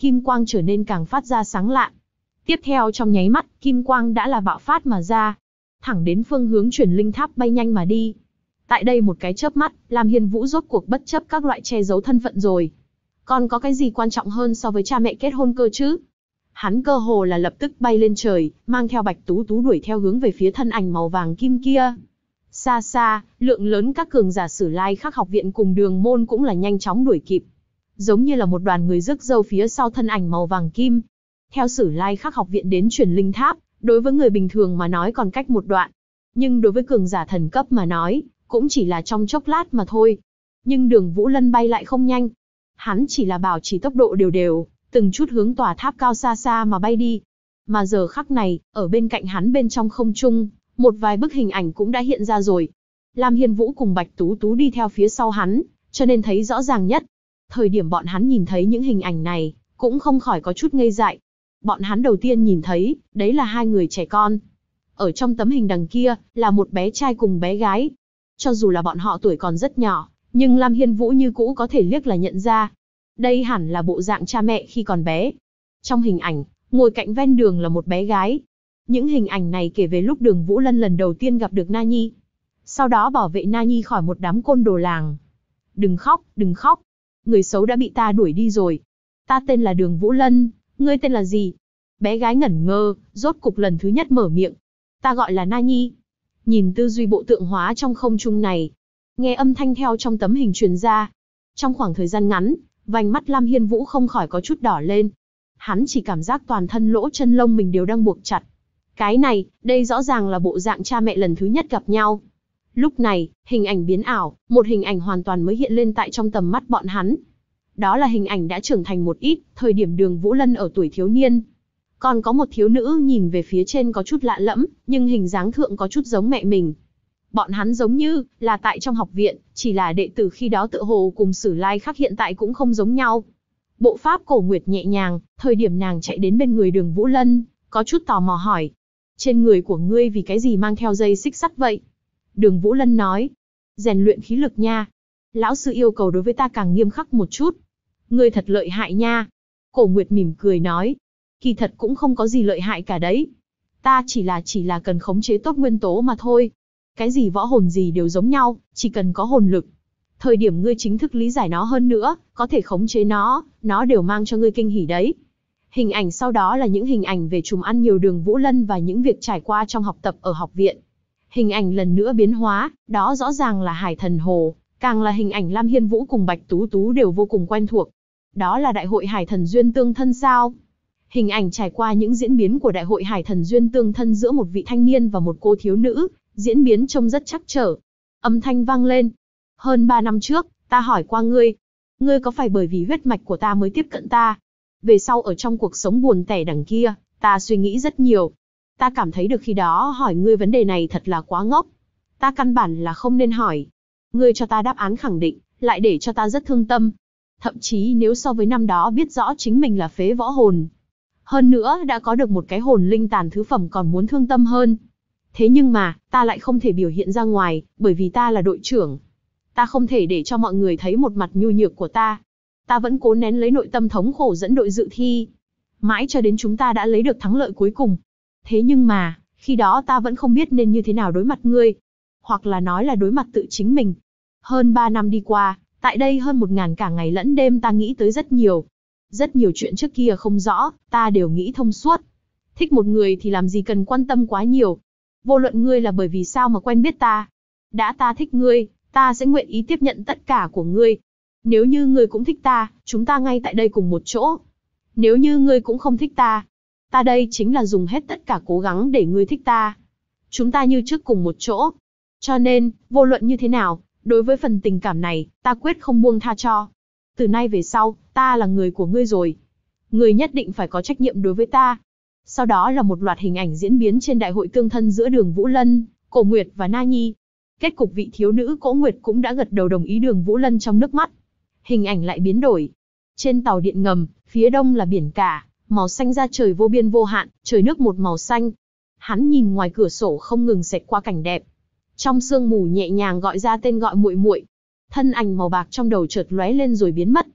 kim quang trở nên càng phát ra sáng lạn. Tiếp theo trong nháy mắt, kim quang đã là bạo phát mà ra, thẳng đến phương hướng truyền linh tháp bay nhanh mà đi. Tại đây một cái chớp mắt, Lam Hiên Vũ rốt cuộc bất chấp các loại che giấu thân phận rồi. Còn có cái gì quan trọng hơn so với cha mẹ kết hôn cơ chứ? Hắn cơ hồ là lập tức bay lên trời, mang theo Bạch Tú Tú đuổi theo hướng về phía thân ảnh màu vàng kim kia. Xa xa, lượng lớn các cường giả Sử Lai Khắc học viện cùng Đường môn cũng là nhanh chóng đuổi kịp. Giống như là một đoàn người rước dâu phía sau thân ảnh màu vàng kim. Theo Sử Lai Khắc học viện đến truyền linh tháp, đối với người bình thường mà nói còn cách một đoạn. Nhưng đối với cường giả thần cấp mà nói, cũng chỉ là trong chốc lát mà thôi. Nhưng Đường Vũ Lân bay lại không nhanh. Hắn chỉ là bảo trì tốc độ đều đều, từng chút hướng tòa tháp cao xa xa mà bay đi. Mà giờ khắc này, ở bên cạnh hắn bên trong không trung, một vài bức hình ảnh cũng đã hiện ra rồi. Lam Hiên Vũ cùng Bạch Tú Tú đi theo phía sau hắn, cho nên thấy rõ ràng nhất. Thời điểm bọn hắn nhìn thấy những hình ảnh này, cũng không khỏi có chút ngây dại. Bọn hắn đầu tiên nhìn thấy, đấy là hai người trẻ con. Ở trong tấm hình đằng kia, là một bé trai cùng bé gái. Cho dù là bọn họ tuổi còn rất nhỏ, nhưng Lam Hiên Vũ như cũ có thể liếc là nhận ra. Đây hẳn là bộ dạng cha mẹ khi còn bé. Trong hình ảnh, ngồi cạnh ven đường là một bé gái. Những hình ảnh này kể về lúc Đường Vũ Lân lần đầu tiên gặp được Na Nhi. Sau đó bảo vệ Na Nhi khỏi một đám côn đồ làng. Đừng khóc, đừng khóc. Người xấu đã bị ta đuổi đi rồi. Ta tên là Đường Vũ Lân, ngươi tên là gì? Bé gái ngẩn ngơ, rốt cục lần thứ nhất mở miệng. Ta gọi là Na Nhi. Nhìn tư duy bộ tượng hóa trong không trung này. Nghe âm thanh theo trong tấm hình truyền ra. Trong khoảng thời gian ngắn, vành mắt Lam Hiên Vũ không khỏi có chút đỏ lên. Hắn chỉ cảm giác toàn thân lỗ chân lông mình đều đang buộc chặt. Cái này, đây rõ ràng là bộ dạng cha mẹ lần thứ nhất gặp nhau. Lúc này, hình ảnh biến ảo, một hình ảnh hoàn toàn mới hiện lên tại trong tầm mắt bọn hắn. Đó là hình ảnh đã trưởng thành một ít, thời điểm Đường Vũ Lân ở tuổi thiếu niên. Còn có một thiếu nữ nhìn về phía trên có chút lạ lẫm, nhưng hình dáng thượng có chút giống mẹ mình. Bọn hắn giống như là tại trong học viện, chỉ là đệ tử khi đó tự hồ cùng Sử Lai Khắc hiện tại cũng không giống nhau. Bộ pháp Cổ Nguyệt nhẹ nhàng, thời điểm nàng chạy đến bên người Đường Vũ Lân, có chút tò mò hỏi. Trên người của ngươi vì cái gì mang theo dây xích sắt vậy? Đường Vũ Lân nói. Rèn luyện khí lực nha. Lão sư yêu cầu đối với ta càng nghiêm khắc một chút. Ngươi thật lợi hại nha. Cổ Nguyệt mỉm cười nói. Kỳ thật cũng không có gì lợi hại cả đấy. Ta chỉ là cần khống chế tốt nguyên tố mà thôi. Cái gì võ hồn gì đều giống nhau, chỉ cần có hồn lực. Thời điểm ngươi chính thức lý giải nó hơn nữa, có thể khống chế nó đều mang cho ngươi kinh hỉ đấy. Hình ảnh sau đó là những hình ảnh về trùng ăn nhiều Đường Vũ Lân và những việc trải qua trong học tập ở học viện. Hình ảnh lần nữa biến hóa, đó rõ ràng là Hải Thần Hồ, càng là hình ảnh Lam Hiên Vũ cùng Bạch Tú Tú đều vô cùng quen thuộc. Đó là Đại hội Hải Thần Duyên Tương Thân sao? Hình ảnh trải qua những diễn biến của Đại hội Hải Thần Duyên Tương Thân giữa một vị thanh niên và một cô thiếu nữ, diễn biến trông rất trắc trở. Âm thanh vang lên. Hơn 3 năm trước, ta hỏi qua ngươi. Ngươi có phải bởi vì huyết mạch của ta mới tiếp cận ta? Về sau ở trong cuộc sống buồn tẻ đằng kia, ta suy nghĩ rất nhiều. Ta cảm thấy được khi đó hỏi ngươi vấn đề này thật là quá ngốc. Ta căn bản là không nên hỏi. Ngươi cho ta đáp án khẳng định, lại để cho ta rất thương tâm. Thậm chí nếu so với năm đó biết rõ chính mình là phế võ hồn. Hơn nữa đã có được một cái hồn linh tàn thứ phẩm còn muốn thương tâm hơn. Thế nhưng mà, ta lại không thể biểu hiện ra ngoài, bởi vì ta là đội trưởng. Ta không thể để cho mọi người thấy một mặt nhu nhược của ta. Ta vẫn cố nén lấy nội tâm thống khổ dẫn đội dự thi. Mãi cho đến chúng ta đã lấy được thắng lợi cuối cùng. Thế nhưng mà, khi đó ta vẫn không biết nên như thế nào đối mặt ngươi. Hoặc là nói là đối mặt tự chính mình. Hơn 3 năm đi qua, tại đây hơn 1000 cả ngày lẫn đêm ta nghĩ tới rất nhiều. Rất nhiều chuyện trước kia không rõ, ta đều nghĩ thông suốt. Thích một người thì làm gì cần quan tâm quá nhiều. Vô luận ngươi là bởi vì sao mà quen biết ta. Đã ta thích ngươi, ta sẽ nguyện ý tiếp nhận tất cả của ngươi. Nếu như ngươi cũng thích ta, chúng ta ngay tại đây cùng một chỗ. Nếu như ngươi cũng không thích ta, ta đây chính là dùng hết tất cả cố gắng để ngươi thích ta. Chúng ta như trước cùng một chỗ. Cho nên, vô luận như thế nào, đối với phần tình cảm này, ta quyết không buông tha cho. Từ nay về sau, ta là người của ngươi rồi. Ngươi nhất định phải có trách nhiệm đối với ta. Sau đó là một loạt hình ảnh diễn biến trên đại hội tương thân giữa Đường Vũ Lân, Cổ Nguyệt và Na Nhi. Kết cục vị thiếu nữ Cổ Nguyệt cũng đã gật đầu đồng ý Đường Vũ Lân trong nước mắt. Hình ảnh lại biến đổi. Trên tàu điện ngầm, phía đông là biển cả, màu xanh da trời vô biên vô hạn, trời nước một màu xanh. Hắn nhìn ngoài cửa sổ không ngừng xẹt qua cảnh đẹp. Trong sương mù nhẹ nhàng gọi ra tên gọi muội muội. Thân ảnh màu bạc trong đầu chợt lóe lên rồi biến mất.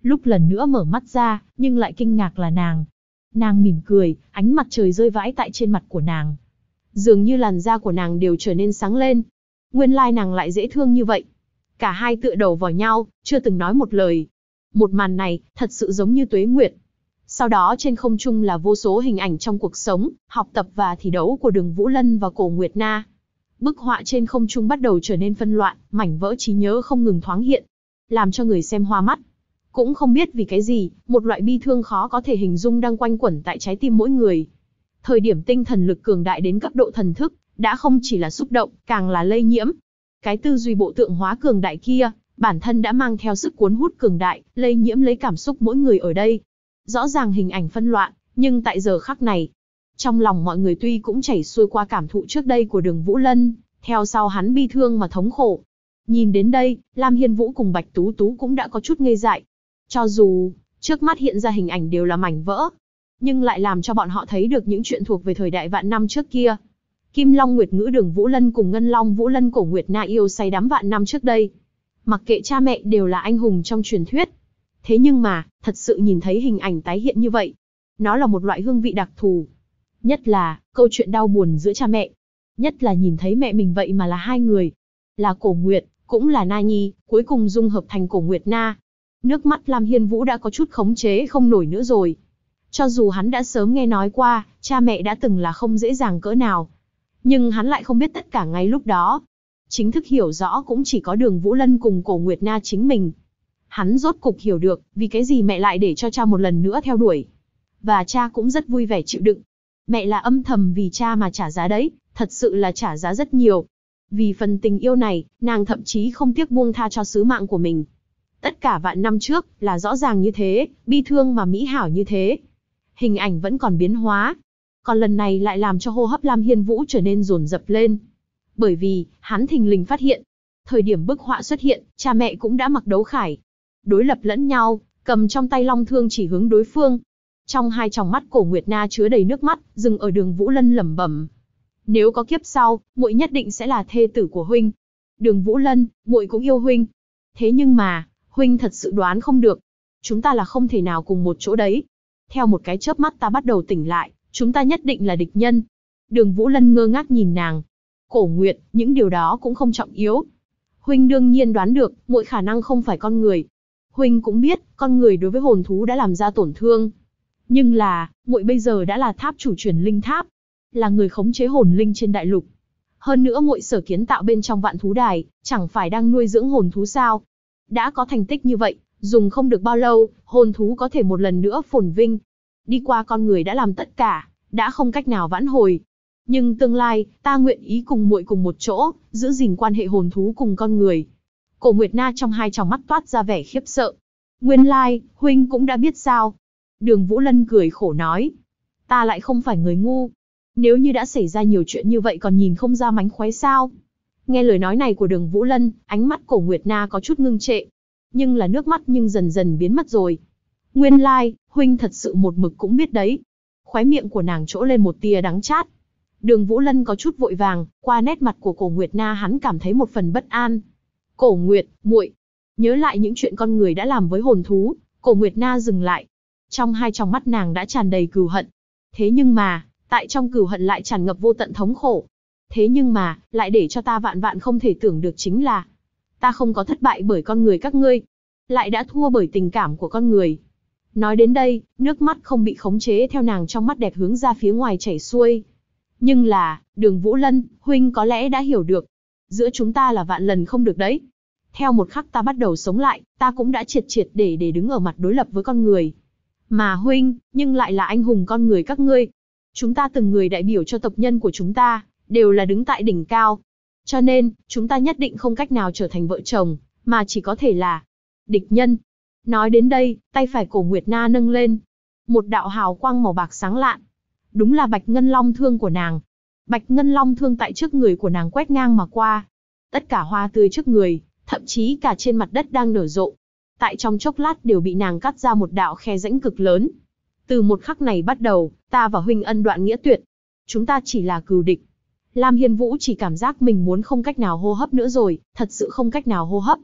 Lúc lần nữa mở mắt ra, nhưng lại kinh ngạc là nàng. Nàng mỉm cười, ánh mặt trời rơi vãi tại trên mặt của nàng. Dường như làn da của nàng đều trở nên sáng lên. Nguyên lai nàng lại dễ thương như vậy. Cả hai tựa đầu vào nhau, chưa từng nói một lời. Một màn này, thật sự giống như tuế nguyệt. Sau đó trên không trung là vô số hình ảnh trong cuộc sống, học tập và thi đấu của Đường Vũ Lân và Cổ Nguyệt Na. Bức họa trên không trung bắt đầu trở nên phân loạn, mảnh vỡ trí nhớ không ngừng thoáng hiện, làm cho người xem hoa mắt. Cũng không biết vì cái gì, một loại bi thương khó có thể hình dung đang quanh quẩn tại trái tim mỗi người. Thời điểm tinh thần lực cường đại đến cấp độ thần thức, đã không chỉ là xúc động, càng là lây nhiễm. Cái tư duy bộ tượng hóa cường đại kia, bản thân đã mang theo sức cuốn hút cường đại, lây nhiễm lấy cảm xúc mỗi người ở đây. Rõ ràng hình ảnh phân loạn, nhưng tại giờ khắc này, trong lòng mọi người tuy cũng chảy xuôi qua cảm thụ trước đây của Đường Vũ Lân, theo sau hắn bi thương mà thống khổ. Nhìn đến đây, Lam Hiên Vũ cùng Bạch Tú Tú cũng đã có chút ngây dại. Cho dù, trước mắt hiện ra hình ảnh đều là mảnh vỡ, nhưng lại làm cho bọn họ thấy được những chuyện thuộc về thời đại vạn năm trước kia. Kim Long Nguyệt Ngữ Đường Vũ Lân cùng Ngân Long Vũ Lân Cổ Nguyệt Na yêu say đắm vạn năm trước đây. Mặc kệ cha mẹ đều là anh hùng trong truyền thuyết. Thế nhưng mà, thật sự nhìn thấy hình ảnh tái hiện như vậy, nó là một loại hương vị đặc thù. Nhất là, câu chuyện đau buồn giữa cha mẹ. Nhất là nhìn thấy mẹ mình vậy mà là hai người. Là Cổ Nguyệt, cũng là Na Nhi, cuối cùng dung hợp thành Cổ Nguyệt Na. Nước mắt Lam Hiên Vũ đã có chút khống chế không nổi nữa rồi. Cho dù hắn đã sớm nghe nói qua, cha mẹ đã từng là không dễ dàng cỡ nào. Nhưng hắn lại không biết tất cả ngay lúc đó. Chính thức hiểu rõ cũng chỉ có Đường Vũ Lân cùng Cổ Nguyệt Na chính mình. Hắn rốt cục hiểu được, vì cái gì mẹ lại để cho cha một lần nữa theo đuổi. Và cha cũng rất vui vẻ chịu đựng. Mẹ là âm thầm vì cha mà trả giá đấy, thật sự là trả giá rất nhiều. Vì phần tình yêu này, nàng thậm chí không tiếc buông tha cho sứ mạng của mình. Tất cả vạn năm trước, là rõ ràng như thế, bi thương mà mỹ hảo như thế. Hình ảnh vẫn còn biến hóa. Còn lần này lại làm cho hô hấp Lam Hiên Vũ trở nên dồn dập lên. Bởi vì, hắn thình lình phát hiện. Thời điểm bức họa xuất hiện, cha mẹ cũng đã mặc đấu khải. Đối lập lẫn nhau, cầm trong tay long thương chỉ hướng đối phương. Trong hai tròng mắt Cổ Nguyệt Na chứa đầy nước mắt, dừng ở Đường Vũ Lân lẩm bẩm. Nếu có kiếp sau, muội nhất định sẽ là thê tử của huynh. Đường Vũ Lân, muội cũng yêu huynh. Thế nhưng mà, huynh thật sự đoán không được. Chúng ta là không thể nào cùng một chỗ đấy. Theo một cái chớp mắt ta bắt đầu tỉnh lại, chúng ta nhất định là địch nhân. Đường Vũ Lân ngơ ngác nhìn nàng. Cổ Nguyệt, những điều đó cũng không trọng yếu. Huynh đương nhiên đoán được, muội khả năng không phải con người. Huynh cũng biết, con người đối với hồn thú đã làm ra tổn thương. Nhưng là, muội bây giờ đã là tháp chủ truyền linh tháp, là người khống chế hồn linh trên đại lục. Hơn nữa muội sở kiến tạo bên trong vạn thú đài, chẳng phải đang nuôi dưỡng hồn thú sao? Đã có thành tích như vậy, dùng không được bao lâu, hồn thú có thể một lần nữa phồn vinh. Đi qua con người đã làm tất cả, đã không cách nào vãn hồi. Nhưng tương lai, ta nguyện ý cùng muội cùng một chỗ, giữ gìn quan hệ hồn thú cùng con người. Cổ Nguyệt Na trong hai tròng mắt toát ra vẻ khiếp sợ. Nguyên lai, huynh cũng đã biết sao? Đường Vũ Lân cười khổ nói. Ta lại không phải người ngu. Nếu như đã xảy ra nhiều chuyện như vậy còn nhìn không ra mánh khóe sao? Nghe lời nói này của Đường Vũ Lân, ánh mắt Cổ Nguyệt Na có chút ngưng trệ. Nhưng là nước mắt nhưng dần dần biến mất rồi. Nguyên lai, huynh thật sự một mực cũng biết đấy. Khóe miệng của nàng trỗ lên một tia đắng chát. Đường Vũ Lân có chút vội vàng, qua nét mặt của Cổ Nguyệt Na hắn cảm thấy một phần bất an. Cổ Nguyệt, muội, nhớ lại những chuyện con người đã làm với hồn thú, Cổ Nguyệt Na dừng lại. Trong hai tròng mắt nàng đã tràn đầy cừu hận. Thế nhưng mà, tại trong cừu hận lại tràn ngập vô tận thống khổ. Thế nhưng mà, lại để cho ta vạn vạn không thể tưởng được chính là, ta không có thất bại bởi con người các ngươi, lại đã thua bởi tình cảm của con người. Nói đến đây, nước mắt không bị khống chế theo nàng trong mắt đẹp hướng ra phía ngoài chảy xuôi. Nhưng là, Đường Vũ Lân, huynh có lẽ đã hiểu được. Giữa chúng ta là vạn lần không được đấy. Theo một khắc ta bắt đầu sống lại, ta cũng đã triệt triệt để đứng ở mặt đối lập với con người. Mà huynh, nhưng lại là anh hùng con người các ngươi. Chúng ta từng người đại biểu cho tộc nhân của chúng ta, đều là đứng tại đỉnh cao. Cho nên, chúng ta nhất định không cách nào trở thành vợ chồng, mà chỉ có thể là địch nhân. Nói đến đây, tay phải Cổ Nguyệt Na nâng lên. Một đạo hào quang màu bạc sáng lạn. Đúng là Bạch Ngân Long thương của nàng. Bạch Ngân Long thương tại trước người của nàng quét ngang mà qua. Tất cả hoa tươi trước người, thậm chí cả trên mặt đất đang nở rộ. Tại trong chốc lát đều bị nàng cắt ra một đạo khe rãnh cực lớn. Từ một khắc này bắt đầu, ta và huynh ân đoạn nghĩa tuyệt. Chúng ta chỉ là cừu địch. Lam Hiên Vũ chỉ cảm giác mình muốn không cách nào hô hấp nữa rồi, thật sự không cách nào hô hấp.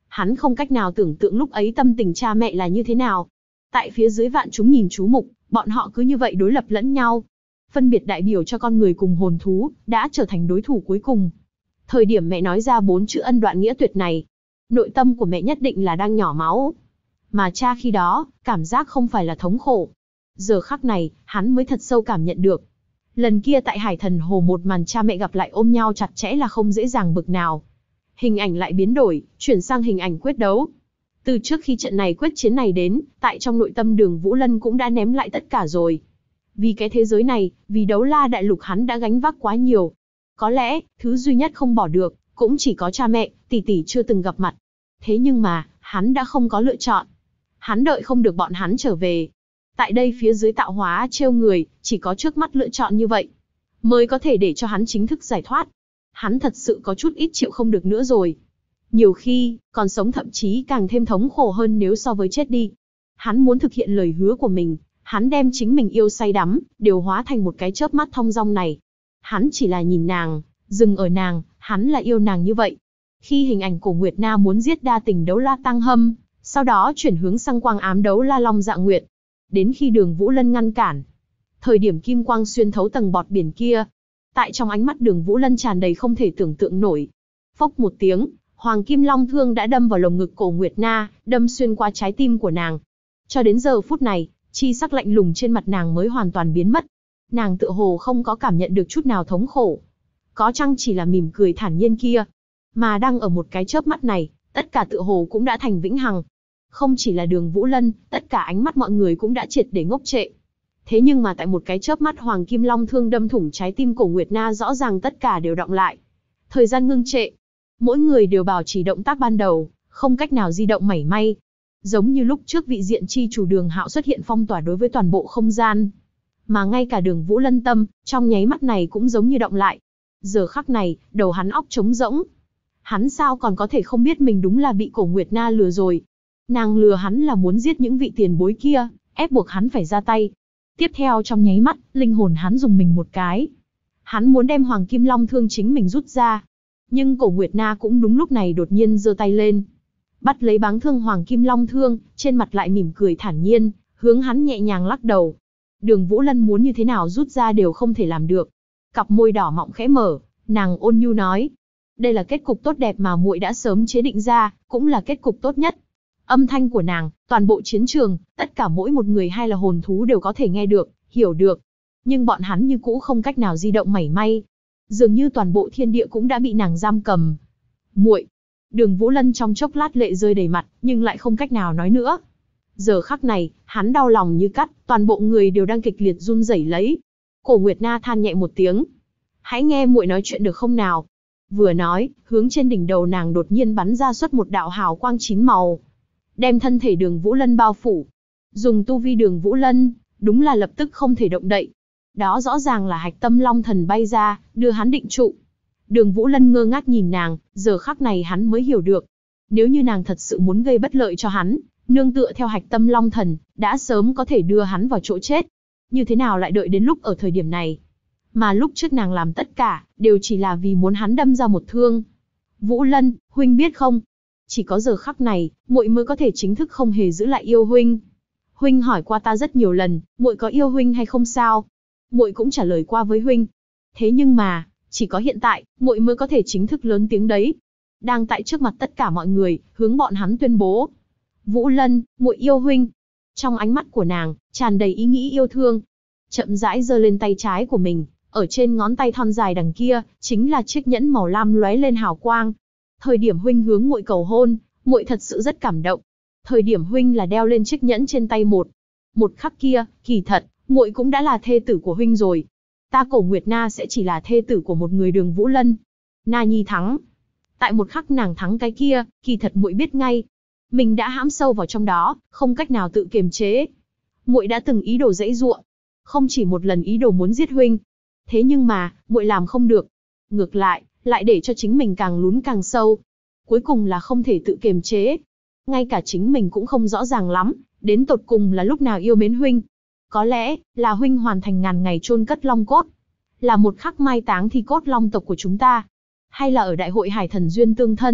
Hắn không cách nào tưởng tượng lúc ấy tâm tình cha mẹ là như thế nào. Tại phía dưới vạn chúng nhìn chú mục, bọn họ cứ như vậy đối lập lẫn nhau. Phân biệt đại biểu cho con người cùng hồn thú, đã trở thành đối thủ cuối cùng. Thời điểm mẹ nói ra 4 chữ ân đoạn nghĩa tuyệt này, nội tâm của mẹ nhất định là đang nhỏ máu. Mà cha khi đó, cảm giác không phải là thống khổ. Giờ khắc này, hắn mới thật sâu cảm nhận được. Lần kia tại Hải Thần Hồ một màn cha mẹ gặp lại ôm nhau chặt chẽ là không dễ dàng bực nào. Hình ảnh lại biến đổi, chuyển sang hình ảnh quyết đấu. Từ trước khi trận này quyết chiến này đến, tại trong nội tâm Đường Vũ Lân cũng đã ném lại tất cả rồi. Vì cái thế giới này, vì Đấu La Đại Lục hắn đã gánh vác quá nhiều. Có lẽ, thứ duy nhất không bỏ được, cũng chỉ có cha mẹ, tỷ tỷ chưa từng gặp mặt. Thế nhưng mà, hắn đã không có lựa chọn. Hắn đợi không được bọn hắn trở về. Tại đây phía dưới tạo hóa trêu người, chỉ có trước mắt lựa chọn như vậy, mới có thể để cho hắn chính thức giải thoát. Hắn thật sự có chút ít chịu không được nữa rồi. Nhiều khi, còn sống thậm chí càng thêm thống khổ hơn nếu so với chết đi. Hắn muốn thực hiện lời hứa của mình, hắn đem chính mình yêu say đắm, đều hóa thành một cái chớp mắt thong dong này. Hắn chỉ là nhìn nàng, dừng ở nàng, hắn là yêu nàng như vậy. Khi hình ảnh Cổ Nguyệt Na muốn giết đa tình Đấu La Tăng Hâm, sau đó chuyển hướng sang quang ám Đấu La Long Dạ Nguyệt. Đến khi Đường Vũ Lân ngăn cản, thời điểm kim quang xuyên thấu tầng bọt biển kia, tại trong ánh mắt Đường Vũ Lân tràn đầy không thể tưởng tượng nổi. Phốc một tiếng, Hoàng Kim Long thương đã đâm vào lồng ngực Cổ Nguyệt Na, đâm xuyên qua trái tim của nàng. Cho đến giờ phút này, chi sắc lạnh lùng trên mặt nàng mới hoàn toàn biến mất. Nàng tựa hồ không có cảm nhận được chút nào thống khổ. Có chăng chỉ là mỉm cười thản nhiên kia. Mà đang ở một cái chớp mắt này, tất cả tựa hồ cũng đã thành vĩnh hằng. Không chỉ là Đường Vũ Lân, tất cả ánh mắt mọi người cũng đã triệt để ngốc trệ. Thế nhưng mà tại một cái chớp mắt Hoàng Kim Long thương đâm thủng trái tim Cổ Nguyệt Na, rõ ràng tất cả đều đọng lại. Thời gian ngưng trệ. Mỗi người đều bảo trì động tác ban đầu, không cách nào di động mảy may. Giống như lúc trước vị diện chi chủ Đường Hạo xuất hiện phong tỏa đối với toàn bộ không gian. Mà ngay cả Đường Vũ Lân tâm, trong nháy mắt này cũng giống như động lại. Giờ khắc này, đầu hắn óc trống rỗng. Hắn sao còn có thể không biết mình đúng là bị Cổ Nguyệt Na lừa rồi. Nàng lừa hắn là muốn giết những vị tiền bối kia, ép buộc hắn phải ra tay. Tiếp theo trong nháy mắt, linh hồn hắn dùng mình một cái. Hắn muốn đem Hoàng Kim Long thương chính mình rút ra. Nhưng Cổ Nguyệt Na cũng đúng lúc này đột nhiên giơ tay lên, bắt lấy báng thương Hoàng Kim Long thương, trên mặt lại mỉm cười thản nhiên, hướng hắn nhẹ nhàng lắc đầu. Đường Vũ Lân muốn như thế nào rút ra đều không thể làm được. Cặp môi đỏ mọng khẽ mở, nàng ôn nhu nói: đây là kết cục tốt đẹp mà muội đã sớm chế định ra, cũng là kết cục tốt nhất. Âm thanh của nàng, toàn bộ chiến trường, tất cả mỗi một người hay là hồn thú đều có thể nghe được, hiểu được. Nhưng bọn hắn như cũ không cách nào di động mảy may. Dường như toàn bộ thiên địa cũng đã bị nàng giam cầm. Muội. Đường Vũ Lân trong chốc lát lệ rơi đầy mặt, nhưng lại không cách nào nói nữa. Giờ khắc này, hắn đau lòng như cắt, toàn bộ người đều đang kịch liệt run rẩy lấy. Cổ Nguyệt Na than nhẹ một tiếng. Hãy nghe muội nói chuyện được không nào? Vừa nói, hướng trên đỉnh đầu nàng đột nhiên bắn ra xuất một đạo hào quang 9 màu, đem thân thể Đường Vũ Lân bao phủ. Dùng tu vi Đường Vũ Lân, đúng là lập tức không thể động đậy. Đó rõ ràng là hạch tâm long thần bay ra, đưa hắn định trụ. Đường Vũ Lân ngơ ngác nhìn nàng, giờ khắc này hắn mới hiểu được. Nếu như nàng thật sự muốn gây bất lợi cho hắn, nương tựa theo hạch tâm long thần, đã sớm có thể đưa hắn vào chỗ chết. Như thế nào lại đợi đến lúc ở thời điểm này? Mà lúc trước nàng làm tất cả, đều chỉ là vì muốn hắn đâm ra một thương. Vũ Lân, huynh biết không? Chỉ có giờ khắc này, muội mới có thể chính thức không hề giữ lại yêu huynh. Huynh hỏi qua ta rất nhiều lần, muội có yêu huynh hay không sao? Muội cũng trả lời qua với huynh. Thế nhưng mà, chỉ có hiện tại, muội mới có thể chính thức lớn tiếng đấy. Đang tại trước mặt tất cả mọi người, hướng bọn hắn tuyên bố. Vũ Lân, muội yêu huynh. Trong ánh mắt của nàng, tràn đầy ý nghĩ yêu thương. Chậm rãi giơ lên tay trái của mình, ở trên ngón tay thon dài đằng kia, chính là chiếc nhẫn màu lam lóe lên hào quang. Thời điểm huynh hướng muội cầu hôn, muội thật sự rất cảm động. Thời điểm huynh là đeo lên chiếc nhẫn trên tay một khắc kia, kỳ thật, muội cũng đã là thê tử của huynh rồi. Ta Cổ Nguyệt Na sẽ chỉ là thê tử của một người Đường Vũ Lân. Na Nhi thắng. Tại một khắc nàng thắng cái kia, kỳ thật muội biết ngay, mình đã hãm sâu vào trong đó, không cách nào tự kiềm chế. Muội đã từng ý đồ giãy giụa, không chỉ một lần ý đồ muốn giết huynh. Thế nhưng mà, muội làm không được. Ngược lại, lại để cho chính mình càng lún càng sâu. Cuối cùng là không thể tự kiềm chế. Ngay cả chính mình cũng không rõ ràng lắm, đến tột cùng là lúc nào yêu mến huynh. Có lẽ, là huynh hoàn thành ngàn ngày chôn cất long cốt. Là một khắc mai táng thi cốt long tộc của chúng ta. Hay là ở đại hội hải thần duyên tương thân,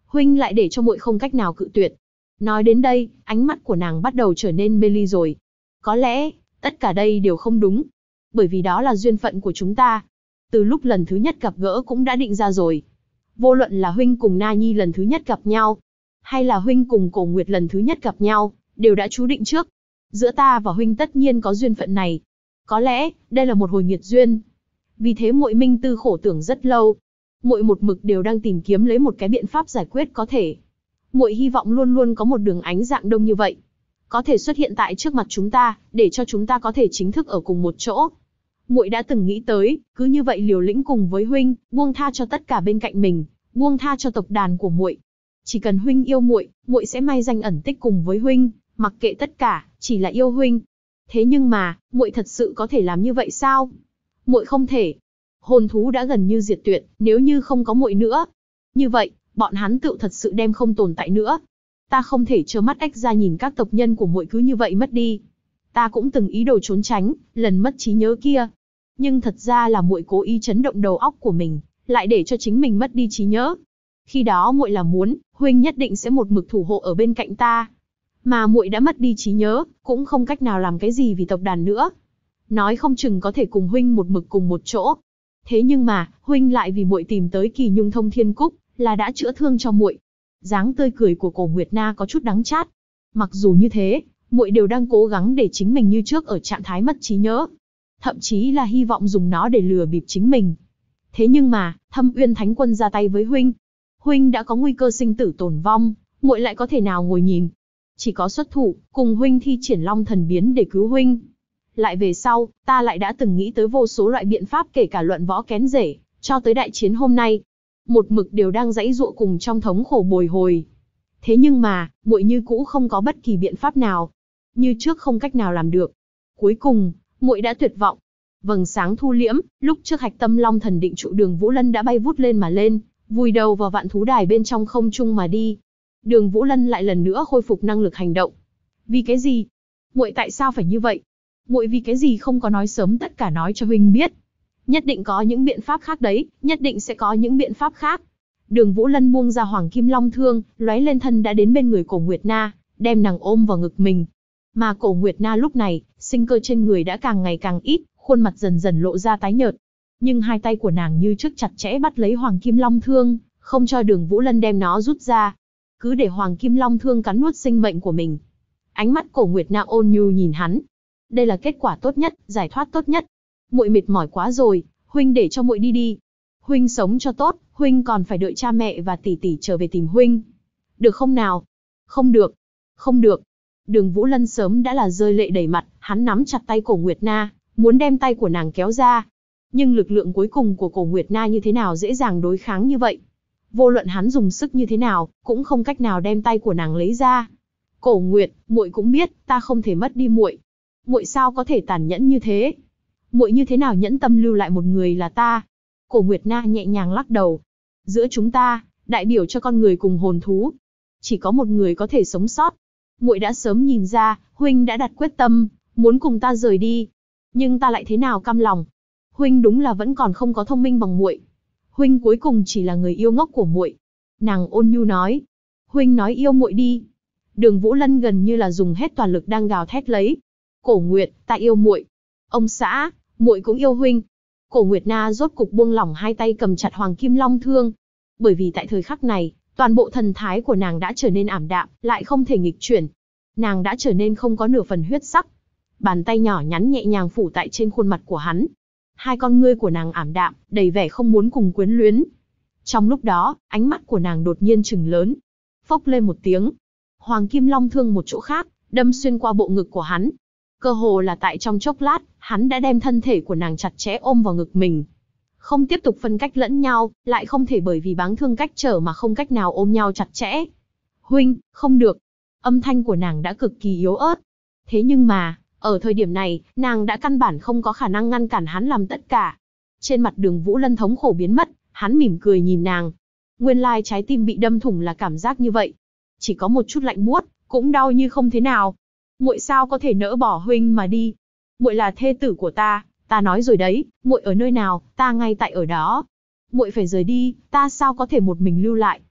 huynh lại để cho muội không cách nào cự tuyệt. Nói đến đây, ánh mắt của nàng bắt đầu trở nên mê ly rồi. Có lẽ, tất cả đây đều không đúng. Bởi vì đó là duyên phận của chúng ta. Từ lúc lần thứ nhất gặp gỡ cũng đã định ra rồi. Vô luận là huynh cùng Na Nhi lần thứ nhất gặp nhau, hay là huynh cùng Cổ Nguyệt lần thứ nhất gặp nhau, đều đã chú định trước. Giữa ta và huynh tất nhiên có duyên phận này. Có lẽ, đây là một hồi nghiệt duyên. Vì thế muội minh tư khổ tưởng rất lâu. Muội một mực đều đang tìm kiếm lấy một cái biện pháp giải quyết có thể. Muội hy vọng luôn luôn có một đường ánh dạng đông như vậy, có thể xuất hiện tại trước mặt chúng ta, để cho chúng ta có thể chính thức ở cùng một chỗ. Muội đã từng nghĩ tới, cứ như vậy liều lĩnh cùng với huynh, buông tha cho tất cả bên cạnh mình, buông tha cho tộc đàn của muội. Chỉ cần huynh yêu muội, muội sẽ mai danh ẩn tích cùng với huynh, mặc kệ tất cả, chỉ là yêu huynh. Thế nhưng mà, muội thật sự có thể làm như vậy sao? Muội không thể. Hồn thú đã gần như diệt tuyệt, nếu như không có muội nữa, như vậy, bọn hắn tựu thật sự đem không tồn tại nữa. Ta không thể trơ mắt ếch ra nhìn các tộc nhân của muội cứ như vậy mất đi. Ta cũng từng ý đồ trốn tránh, lần mất trí nhớ kia. Nhưng thật ra là muội cố ý chấn động đầu óc của mình, lại để cho chính mình mất đi trí nhớ. Khi đó muội là muốn, huynh nhất định sẽ một mực thủ hộ ở bên cạnh ta. Mà muội đã mất đi trí nhớ, cũng không cách nào làm cái gì vì tộc đàn nữa. Nói không chừng có thể cùng huynh một mực cùng một chỗ. Thế nhưng mà, huynh lại vì muội tìm tới Kỳ Nhung Thông Thiên Cúc, là đã chữa thương cho muội. Dáng tươi cười của Cổ Nguyệt Na có chút đắng chát. Mặc dù như thế, muội đều đang cố gắng để chính mình như trước ở trạng thái mất trí nhớ, thậm chí là hy vọng dùng nó để lừa bịp chính mình. Thế nhưng mà, Thâm Uyên Thánh Quân ra tay với huynh, huynh đã có nguy cơ sinh tử tồn vong, muội lại có thể nào ngồi nhìn? Chỉ có xuất thủ, cùng huynh thi triển Long Thần Biến để cứu huynh. Lại về sau, ta lại đã từng nghĩ tới vô số loại biện pháp, kể cả luận võ kén rể, cho tới đại chiến hôm nay, một mực đều đang giãy giụa cùng trong thống khổ bồi hồi. Thế nhưng mà, muội như cũ không có bất kỳ biện pháp nào, như trước không cách nào làm được. Cuối cùng, muội đã tuyệt vọng. Vầng sáng thu liễm, lúc trước hạch tâm Long Thần định trụ Đường Vũ Lân đã bay vút lên mà lên, vùi đầu vào vạn thú đài bên trong không trung mà đi. Đường Vũ Lân lại lần nữa khôi phục năng lực hành động. Vì cái gì? Muội tại sao phải như vậy? Muội vì cái gì không có nói sớm tất cả nói cho huynh biết? Nhất định có những biện pháp khác đấy, nhất định sẽ có những biện pháp khác. Đường Vũ Lân buông ra Hoàng Kim Long Thương, lóe lên thân đã đến bên người Cổ Nguyệt Na, đem nàng ôm vào ngực mình. Mà Cổ Nguyệt Na lúc này, sinh cơ trên người đã càng ngày càng ít, khuôn mặt dần dần lộ ra tái nhợt. Nhưng hai tay của nàng như trước chặt chẽ bắt lấy Hoàng Kim Long Thương, không cho Đường Vũ Lân đem nó rút ra. Cứ để Hoàng Kim Long Thương cắn nuốt sinh mệnh của mình. Ánh mắt Cổ Nguyệt Na ôn nhu nhìn hắn. Đây là kết quả tốt nhất, giải thoát tốt nhất. Muội mệt mỏi quá rồi, huynh để cho muội đi đi. Huynh sống cho tốt, huynh còn phải đợi cha mẹ và tỷ tỷ trở về tìm huynh. Được không nào? Không được. Không được. Đường Vũ Lân sớm đã là rơi lệ đầy mặt, hắn nắm chặt tay Cổ Nguyệt Na, muốn đem tay của nàng kéo ra. Nhưng lực lượng cuối cùng của Cổ Nguyệt Na như thế nào dễ dàng đối kháng như vậy? Vô luận hắn dùng sức như thế nào, cũng không cách nào đem tay của nàng lấy ra. Cổ Nguyệt, muội cũng biết, ta không thể mất đi muội. Muội sao có thể tàn nhẫn như thế? Muội như thế nào nhẫn tâm lưu lại một người là ta? Cổ Nguyệt Na nhẹ nhàng lắc đầu. Giữa chúng ta, đại biểu cho con người cùng hồn thú, chỉ có một người có thể sống sót. Muội đã sớm nhìn ra, huynh đã đặt quyết tâm, muốn cùng ta rời đi. Nhưng ta lại thế nào cam lòng? Huynh đúng là vẫn còn không có thông minh bằng muội. Huynh cuối cùng chỉ là người yêu ngốc của muội. Nàng ôn nhu nói. Huynh nói yêu muội đi. Đường Vũ Lân gần như là dùng hết toàn lực đang gào thét lấy. Cổ Nguyệt, ta yêu muội. Ông xã, muội cũng yêu huynh. Cổ Nguyệt Na rốt cục buông lỏng hai tay cầm chặt Hoàng Kim Long Thương. Bởi vì tại thời khắc này, toàn bộ thần thái của nàng đã trở nên ảm đạm, lại không thể nghịch chuyển. Nàng đã trở nên không có nửa phần huyết sắc. Bàn tay nhỏ nhắn nhẹ nhàng phủ tại trên khuôn mặt của hắn. Hai con ngươi của nàng ảm đạm, đầy vẻ không muốn cùng quyến luyến. Trong lúc đó, ánh mắt của nàng đột nhiên trừng lớn. Phốc lên một tiếng. Hoàng Kim Long Thương một chỗ khác, đâm xuyên qua bộ ngực của hắn. Cơ hồ là tại trong chốc lát, hắn đã đem thân thể của nàng chặt chẽ ôm vào ngực mình. Không tiếp tục phân cách lẫn nhau, lại không thể bởi vì báng thương cách trở mà không cách nào ôm nhau chặt chẽ. Huynh, không được. Âm thanh của nàng đã cực kỳ yếu ớt. Thế nhưng mà, ở thời điểm này, nàng đã căn bản không có khả năng ngăn cản hắn làm tất cả. Trên mặt Đường Vũ Lân thống khổ biến mất, hắn mỉm cười nhìn nàng. Nguyên lai trái tim bị đâm thủng là cảm giác như vậy. Chỉ có một chút lạnh buốt, cũng đau như không thế nào. Muội sao có thể nỡ bỏ huynh mà đi? Muội là thê tử của ta nói rồi đấy, muội ở nơi nào, ta ngay tại ở đó. Muội phải rời đi, ta sao có thể một mình lưu lại?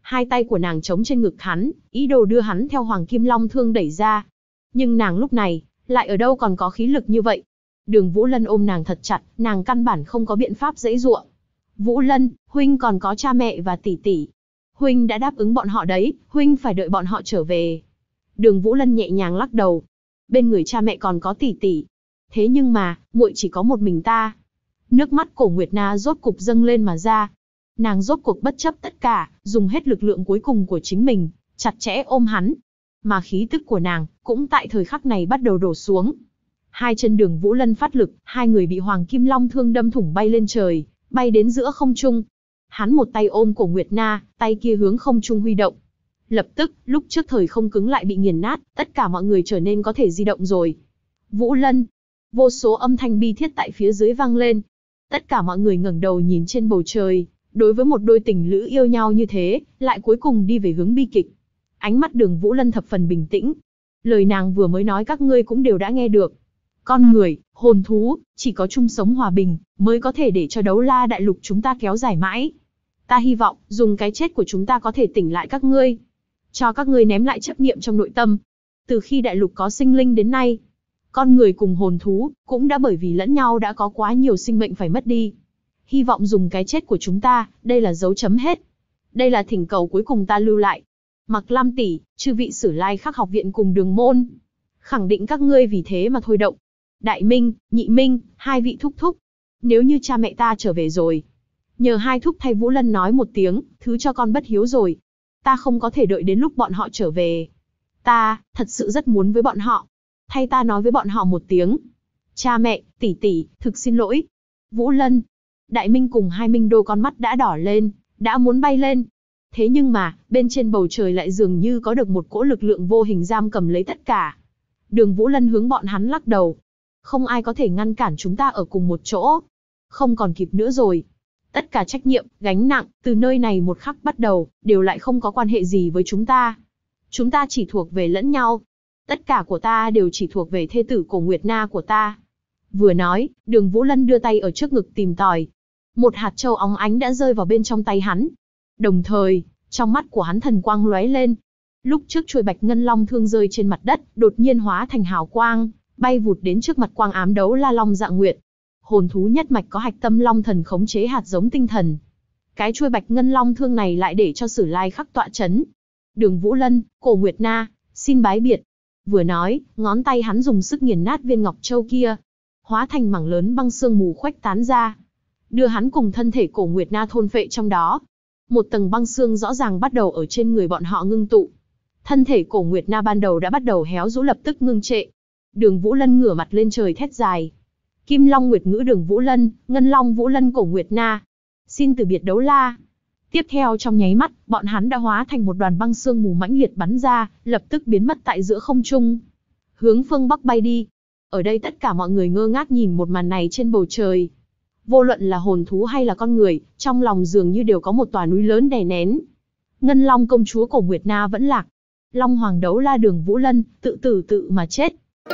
Hai tay của nàng chống trên ngực hắn, ý đồ đưa hắn theo Hoàng Kim Long Thương đẩy ra. Nhưng nàng lúc này, lại ở đâu còn có khí lực như vậy. Đường Vũ Lân ôm nàng thật chặt, nàng căn bản không có biện pháp giãy giụa. Vũ Lân, huynh còn có cha mẹ và tỷ tỷ. Huynh đã đáp ứng bọn họ đấy, huynh phải đợi bọn họ trở về. Đường Vũ Lân nhẹ nhàng lắc đầu. Bên người cha mẹ còn có tỷ tỷ. Thế nhưng mà, muội chỉ có một mình ta. Nước mắt Cổ Nguyệt Na rốt cục dâng lên mà ra. Nàng rốt cuộc bất chấp tất cả, dùng hết lực lượng cuối cùng của chính mình, chặt chẽ ôm hắn. Mà khí tức của nàng, cũng tại thời khắc này bắt đầu đổ xuống. Hai chân Đường Vũ Lân phát lực, hai người bị Hoàng Kim Long Thương đâm thủng bay lên trời, bay đến giữa không trung. Hắn một tay ôm Cổ Nguyệt Na, tay kia hướng không trung huy động. Lập tức, lúc trước thời không cứng lại bị nghiền nát, tất cả mọi người trở nên có thể di động rồi. Vũ Lân, vô số âm thanh bi thiết tại phía dưới vang lên. Tất cả mọi người ngẩng đầu nhìn trên bầu trời, đối với một đôi tình lữ yêu nhau như thế, lại cuối cùng đi về hướng bi kịch. Ánh mắt Đường Vũ Lân thập phần bình tĩnh. Lời nàng vừa mới nói các ngươi cũng đều đã nghe được. Con người, hồn thú, chỉ có chung sống hòa bình, mới có thể để cho Đấu La Đại Lục chúng ta kéo dài mãi. Ta hy vọng, dùng cái chết của chúng ta có thể tỉnh lại các ngươi. Cho các ngươi ném lại chấp niệm trong nội tâm. Từ khi Đại Lục có sinh linh đến nay, con người cùng hồn thú, cũng đã bởi vì lẫn nhau đã có quá nhiều sinh mệnh phải mất đi. Hy vọng dùng cái chết của chúng ta, đây là dấu chấm hết. Đây là thỉnh cầu cuối cùng ta lưu lại. Mặc Lam tỷ, chư vị Sử Lai Khắc học viện cùng Đường môn. Khẳng định các ngươi vì thế mà thôi động. Đại Minh, Nhị Minh, hai vị thúc thúc. Nếu như cha mẹ ta trở về rồi, nhờ hai thúc thay Vũ Lân nói một tiếng, thứ cho con bất hiếu rồi. Ta không có thể đợi đến lúc bọn họ trở về. Ta, thật sự rất muốn với bọn họ. Thay ta nói với bọn họ một tiếng. Cha mẹ, tỷ tỷ, thực xin lỗi. Vũ Lân. Đại Minh cùng hai Minh Đô con mắt đã đỏ lên, đã muốn bay lên. Thế nhưng mà, bên trên bầu trời lại dường như có được một cỗ lực lượng vô hình giam cầm lấy tất cả. Đường Vũ Lân hướng bọn hắn lắc đầu. Không ai có thể ngăn cản chúng ta ở cùng một chỗ. Không còn kịp nữa rồi. Tất cả trách nhiệm, gánh nặng, từ nơi này một khắc bắt đầu, đều lại không có quan hệ gì với chúng ta. Chúng ta chỉ thuộc về lẫn nhau. Tất cả của ta đều chỉ thuộc về thê tử Cổ Nguyệt Na của ta. Vừa nói, Đường Vũ Lân đưa tay ở trước ngực tìm tòi. Một hạt châu óng ánh đã rơi vào bên trong tay hắn. Đồng thời, trong mắt của hắn thần quang lóe lên. Lúc trước chuôi Bạch Ngân Long Thương rơi trên mặt đất, đột nhiên hóa thành hào quang, bay vụt đến trước mặt Quang Ám Đấu La Long Dạ Nguyệt. Hồn thú nhất mạch có Hạch Tâm Long Thần khống chế hạt giống tinh thần. Cái chuôi Bạch Ngân Long Thương này lại để cho Sử Lai Khắc tọa chấn. Đường Vũ Lân, Cổ Nguyệt Na, xin bái biệt. Vừa nói, ngón tay hắn dùng sức nghiền nát viên ngọc châu kia, hóa thành mảng lớn băng sương mù khuếch tán ra, đưa hắn cùng thân thể Cổ Nguyệt Na thôn phệ trong đó. Một tầng băng sương rõ ràng bắt đầu ở trên người bọn họ ngưng tụ. Thân thể Cổ Nguyệt Na ban đầu đã bắt đầu héo rũ lập tức ngưng trệ. Đường Vũ Lân ngửa mặt lên trời thét dài. Kim Long Nguyệt Ngữ Đường Vũ Lân, Ngân Long Vũ Lân Cổ Nguyệt Na. Xin từ biệt Đấu La. Tiếp theo trong nháy mắt, bọn hắn đã hóa thành một đoàn băng sương mù mãnh liệt bắn ra, lập tức biến mất tại giữa không trung. Hướng phương Bắc bay đi. Ở đây tất cả mọi người ngơ ngác nhìn một màn này trên bầu trời. Vô luận là hồn thú hay là con người, trong lòng dường như đều có một tòa núi lớn đè nén. Ngân Long công chúa Cổ Nguyệt Na vẫn lạc. Long Hoàng Đấu La Đường Vũ Lân, tự mà chết.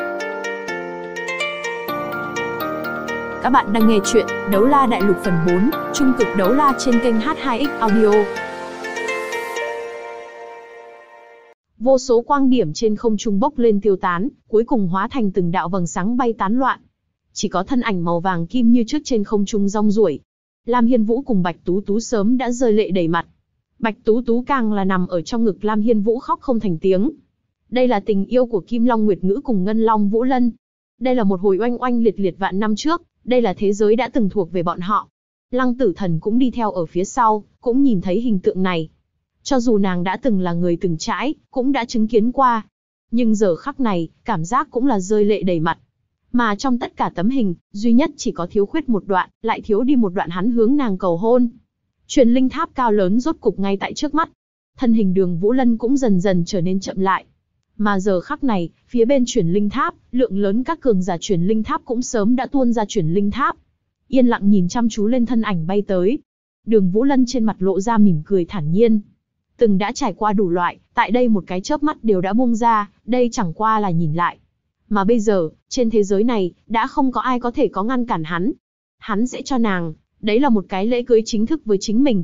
Các bạn đang nghe chuyện Đấu La Đại Lục phần 4, Trung Cực Đấu La trên kênh H2X Audio. Vô số quang điểm trên không trung bốc lên tiêu tán, cuối cùng hóa thành từng đạo vầng sáng bay tán loạn. Chỉ có thân ảnh màu vàng kim như trước trên không trung rong ruổi. Lam Hiên Vũ cùng Bạch Tú Tú sớm đã rơi lệ đầy mặt. Bạch Tú Tú càng là nằm ở trong ngực Lam Hiên Vũ khóc không thành tiếng. Đây là tình yêu của Kim Long Nguyệt Ngữ cùng Ngân Long Vũ Lân. Đây là một hồi oanh oanh liệt liệt vạn năm trước, đây là thế giới đã từng thuộc về bọn họ. Lăng Tử Thần cũng đi theo ở phía sau, cũng nhìn thấy hình tượng này. Cho dù nàng đã từng là người từng trải, cũng đã chứng kiến qua. Nhưng giờ khắc này, cảm giác cũng là rơi lệ đầy mặt. Mà trong tất cả tấm hình, duy nhất chỉ có thiếu khuyết một đoạn, lại thiếu đi một đoạn hắn hướng nàng cầu hôn. Truyền linh tháp cao lớn rốt cục ngay tại trước mắt. Thân hình Đường Vũ Lân cũng dần dần trở nên chậm lại. Mà giờ khắc này, phía bên truyền linh tháp, lượng lớn các cường giả truyền linh tháp cũng sớm đã tuôn ra truyền linh tháp. Yên lặng nhìn chăm chú lên thân ảnh bay tới. Đường Vũ Lân trên mặt lộ ra mỉm cười thản nhiên. Từng đã trải qua đủ loại, tại đây một cái chớp mắt đều đã buông ra, đây chẳng qua là nhìn lại. Mà bây giờ, trên thế giới này, đã không có ai có thể có ngăn cản hắn. Hắn sẽ cho nàng, đấy là một cái lễ cưới chính thức với chính mình.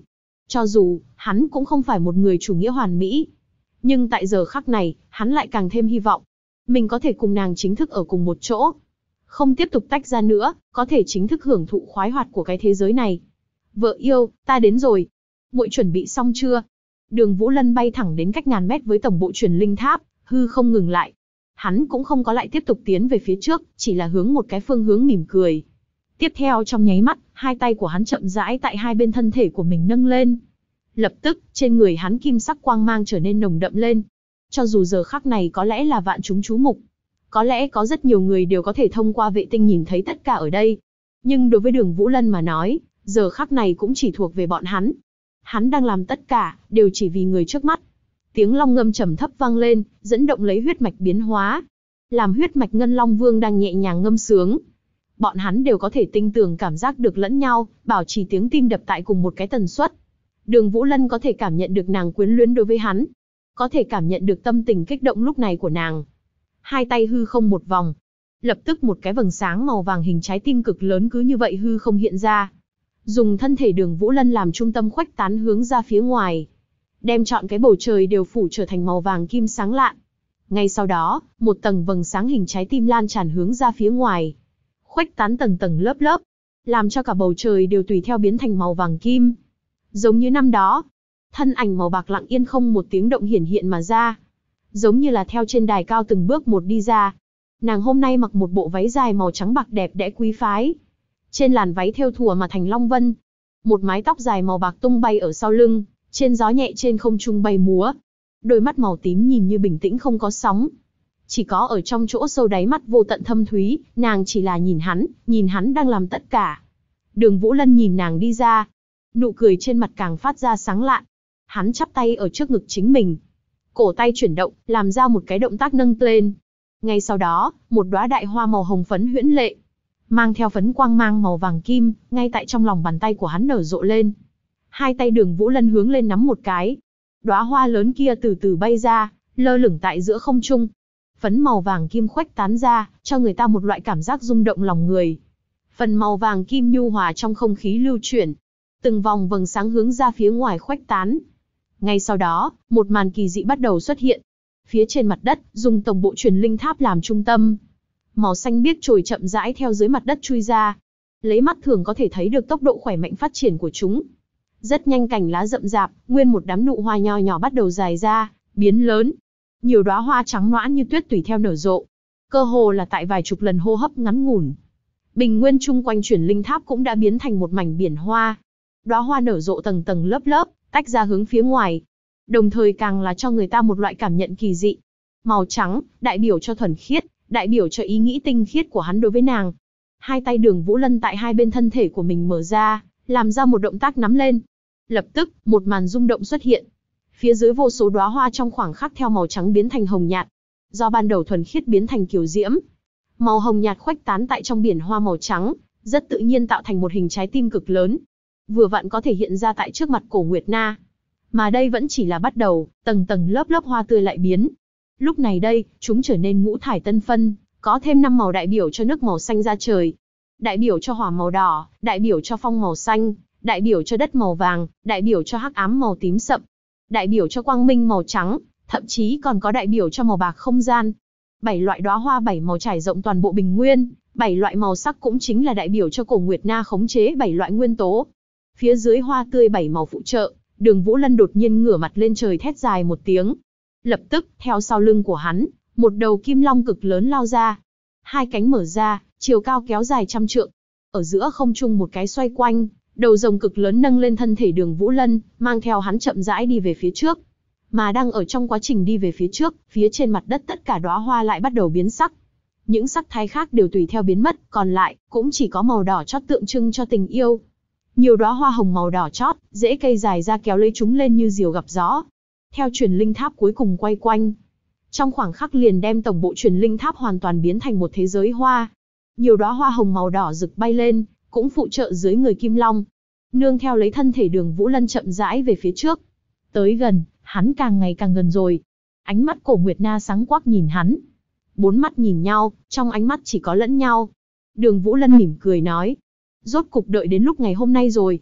Cho dù, hắn cũng không phải một người chủ nghĩa hoàn mỹ. Nhưng tại giờ khắc này, hắn lại càng thêm hy vọng. Mình có thể cùng nàng chính thức ở cùng một chỗ. Không tiếp tục tách ra nữa, có thể chính thức hưởng thụ khoái hoạt của cái thế giới này. Vợ yêu, ta đến rồi. Muội chuẩn bị xong chưa? Đường Vũ Lân bay thẳng đến cách ngàn mét với tổng bộ truyền linh tháp, hư không ngừng lại. Hắn cũng không có lại tiếp tục tiến về phía trước, chỉ là hướng một cái phương hướng mỉm cười. Tiếp theo trong nháy mắt, hai tay của hắn chậm rãi tại hai bên thân thể của mình nâng lên. Lập tức, trên người hắn kim sắc quang mang trở nên nồng đậm lên. Cho dù giờ khắc này có lẽ là vạn chúng chú mục, có lẽ có rất nhiều người đều có thể thông qua vệ tinh nhìn thấy tất cả ở đây. Nhưng đối với Đường Vũ Lân mà nói, giờ khắc này cũng chỉ thuộc về bọn hắn. Hắn đang làm tất cả, đều chỉ vì người trước mắt. Tiếng long ngâm trầm thấp vang lên, dẫn động lấy huyết mạch biến hóa. Làm huyết mạch Ngân Long Vương đang nhẹ nhàng ngâm sướng. Bọn hắn đều có thể tinh tường cảm giác được lẫn nhau, bảo trì tiếng tim đập tại cùng một cái tần suất. Đường Vũ Lân có thể cảm nhận được nàng quyến luyến đối với hắn. Có thể cảm nhận được tâm tình kích động lúc này của nàng. Hai tay hư không một vòng. Lập tức một cái vầng sáng màu vàng hình trái tim cực lớn cứ như vậy hư không hiện ra. Dùng thân thể Đường Vũ Lân làm trung tâm khuếch tán hướng ra phía ngoài. Đem trọn cái bầu trời đều phủ trở thành màu vàng kim sáng lạn. Ngay sau đó, một tầng vầng sáng hình trái tim lan tràn hướng ra phía ngoài. Khuếch tán tầng tầng lớp lớp. Làm cho cả bầu trời đều tùy theo biến thành màu vàng kim. Giống như năm đó, thân ảnh màu bạc lặng yên không một tiếng động hiển hiện mà ra. Giống như là theo trên đài cao từng bước một đi ra. Nàng hôm nay mặc một bộ váy dài màu trắng bạc đẹp đẽ quý phái. Trên làn váy thêu thùa mà thành long vân. Một mái tóc dài màu bạc tung bay ở sau lưng, trên gió nhẹ trên không trung bay múa. Đôi mắt màu tím nhìn như bình tĩnh không có sóng. Chỉ có ở trong chỗ sâu đáy mắt vô tận thâm thúy, nàng chỉ là nhìn hắn đang làm tất cả. Đường Vũ Lân nhìn nàng đi ra. Nụ cười trên mặt càng phát ra sáng lạn. Hắn chắp tay ở trước ngực chính mình. Cổ tay chuyển động, làm ra một cái động tác nâng lên. Ngay sau đó, một đóa đại hoa màu hồng phấn huyễn lệ, mang theo phấn quang mang màu vàng kim, ngay tại trong lòng bàn tay của hắn nở rộ lên. Hai tay Đường Vũ Lân hướng lên nắm một cái. Đóa hoa lớn kia từ từ bay ra, lơ lửng tại giữa không trung. Phấn màu vàng kim khuếch tán ra, cho người ta một loại cảm giác rung động lòng người. Phần màu vàng kim nhu hòa trong không khí lưu chuyển. Từng vòng vầng sáng hướng ra phía ngoài khuếch tán. Ngay sau đó, một màn kỳ dị bắt đầu xuất hiện. Phía trên mặt đất, dùng tổng bộ truyền linh tháp làm trung tâm. Màu xanh biếc trồi chậm rãi theo dưới mặt đất chui ra. Lấy mắt thường có thể thấy được tốc độ khỏe mạnh phát triển của chúng. Rất nhanh cành lá rậm rạp, nguyên một đám nụ hoa nho nhỏ bắt đầu dài ra, biến lớn. Nhiều đóa hoa trắng nõn như tuyết tùy theo nở rộ. Cơ hồ là tại vài chục lần hô hấp ngắn ngủn. Bình nguyên chung quanh truyền linh tháp cũng đã biến thành một mảnh biển hoa. Đóa hoa nở rộ tầng tầng lớp lớp, tách ra hướng phía ngoài. Đồng thời càng là cho người ta một loại cảm nhận kỳ dị. Màu trắng, đại biểu cho thuần khiết, đại biểu cho ý nghĩ tinh khiết của hắn đối với nàng. Hai tay Đường Vũ Lân tại hai bên thân thể của mình mở ra, làm ra một động tác nắm lên. Lập tức, một màn rung động xuất hiện. Phía dưới vô số đóa hoa trong khoảng khắc theo màu trắng biến thành hồng nhạt. Do ban đầu thuần khiết biến thành kiều diễm. Màu hồng nhạt khuếch tán tại trong biển hoa màu trắng, rất tự nhiên tạo thành một hình trái tim cực lớn. Vừa vặn có thể hiện ra tại trước mặt Cổ Nguyệt Na. Mà đây vẫn chỉ là bắt đầu, tầng tầng lớp lớp hoa tươi lại biến. Lúc này đây, chúng trở nên ngũ thải tân phân, có thêm 5 màu đại biểu cho nước màu xanh ra trời. Đại biểu cho hỏa màu đỏ, đại biểu cho phong màu xanh, đại biểu cho đất màu vàng, đại biểu cho hắc ám màu tím sậm, đại biểu cho quang minh màu trắng, thậm chí còn có đại biểu cho màu bạc không gian. 7 loại đóa hoa 7 màu trải rộng toàn bộ bình nguyên, 7 loại màu sắc cũng chính là đại biểu cho Cổ Nguyệt Na khống chế 7 loại nguyên tố. Phía dưới hoa tươi 7 màu phụ trợ, Đường Vũ Lân đột nhiên ngửa mặt lên trời thét dài một tiếng. Lập tức, theo sau lưng của hắn, một đầu kim long cực lớn lao ra. Hai cánh mở ra, chiều cao kéo dài trăm trượng. Ở giữa không trung một cái xoay quanh, đầu rồng cực lớn nâng lên thân thể Đường Vũ Lân, mang theo hắn chậm rãi đi về phía trước. Mà đang ở trong quá trình đi về phía trước, phía trên mặt đất tất cả đóa hoa lại bắt đầu biến sắc. Những sắc thái khác đều tùy theo biến mất, còn lại cũng chỉ có màu đỏ chót tượng trưng cho tình yêu. Nhiều đóa hoa hồng màu đỏ chót, rễ cây dài ra kéo lấy chúng lên như diều gặp gió. Theo truyền linh tháp cuối cùng quay quanh, trong khoảng khắc liền đem tổng bộ truyền linh tháp hoàn toàn biến thành một thế giới hoa. Nhiều đóa hoa hồng màu đỏ rực bay lên, cũng phụ trợ dưới người Kim Long. Nương theo lấy thân thể Đường Vũ Lân chậm rãi về phía trước. Tới gần, hắn càng ngày càng gần rồi. Ánh mắt Cổ Nguyệt Na sáng quắc nhìn hắn. 4 mắt nhìn nhau, trong ánh mắt chỉ có lẫn nhau. Đường Vũ Lân mỉm cười nói. Rốt cục đợi đến lúc ngày hôm nay rồi.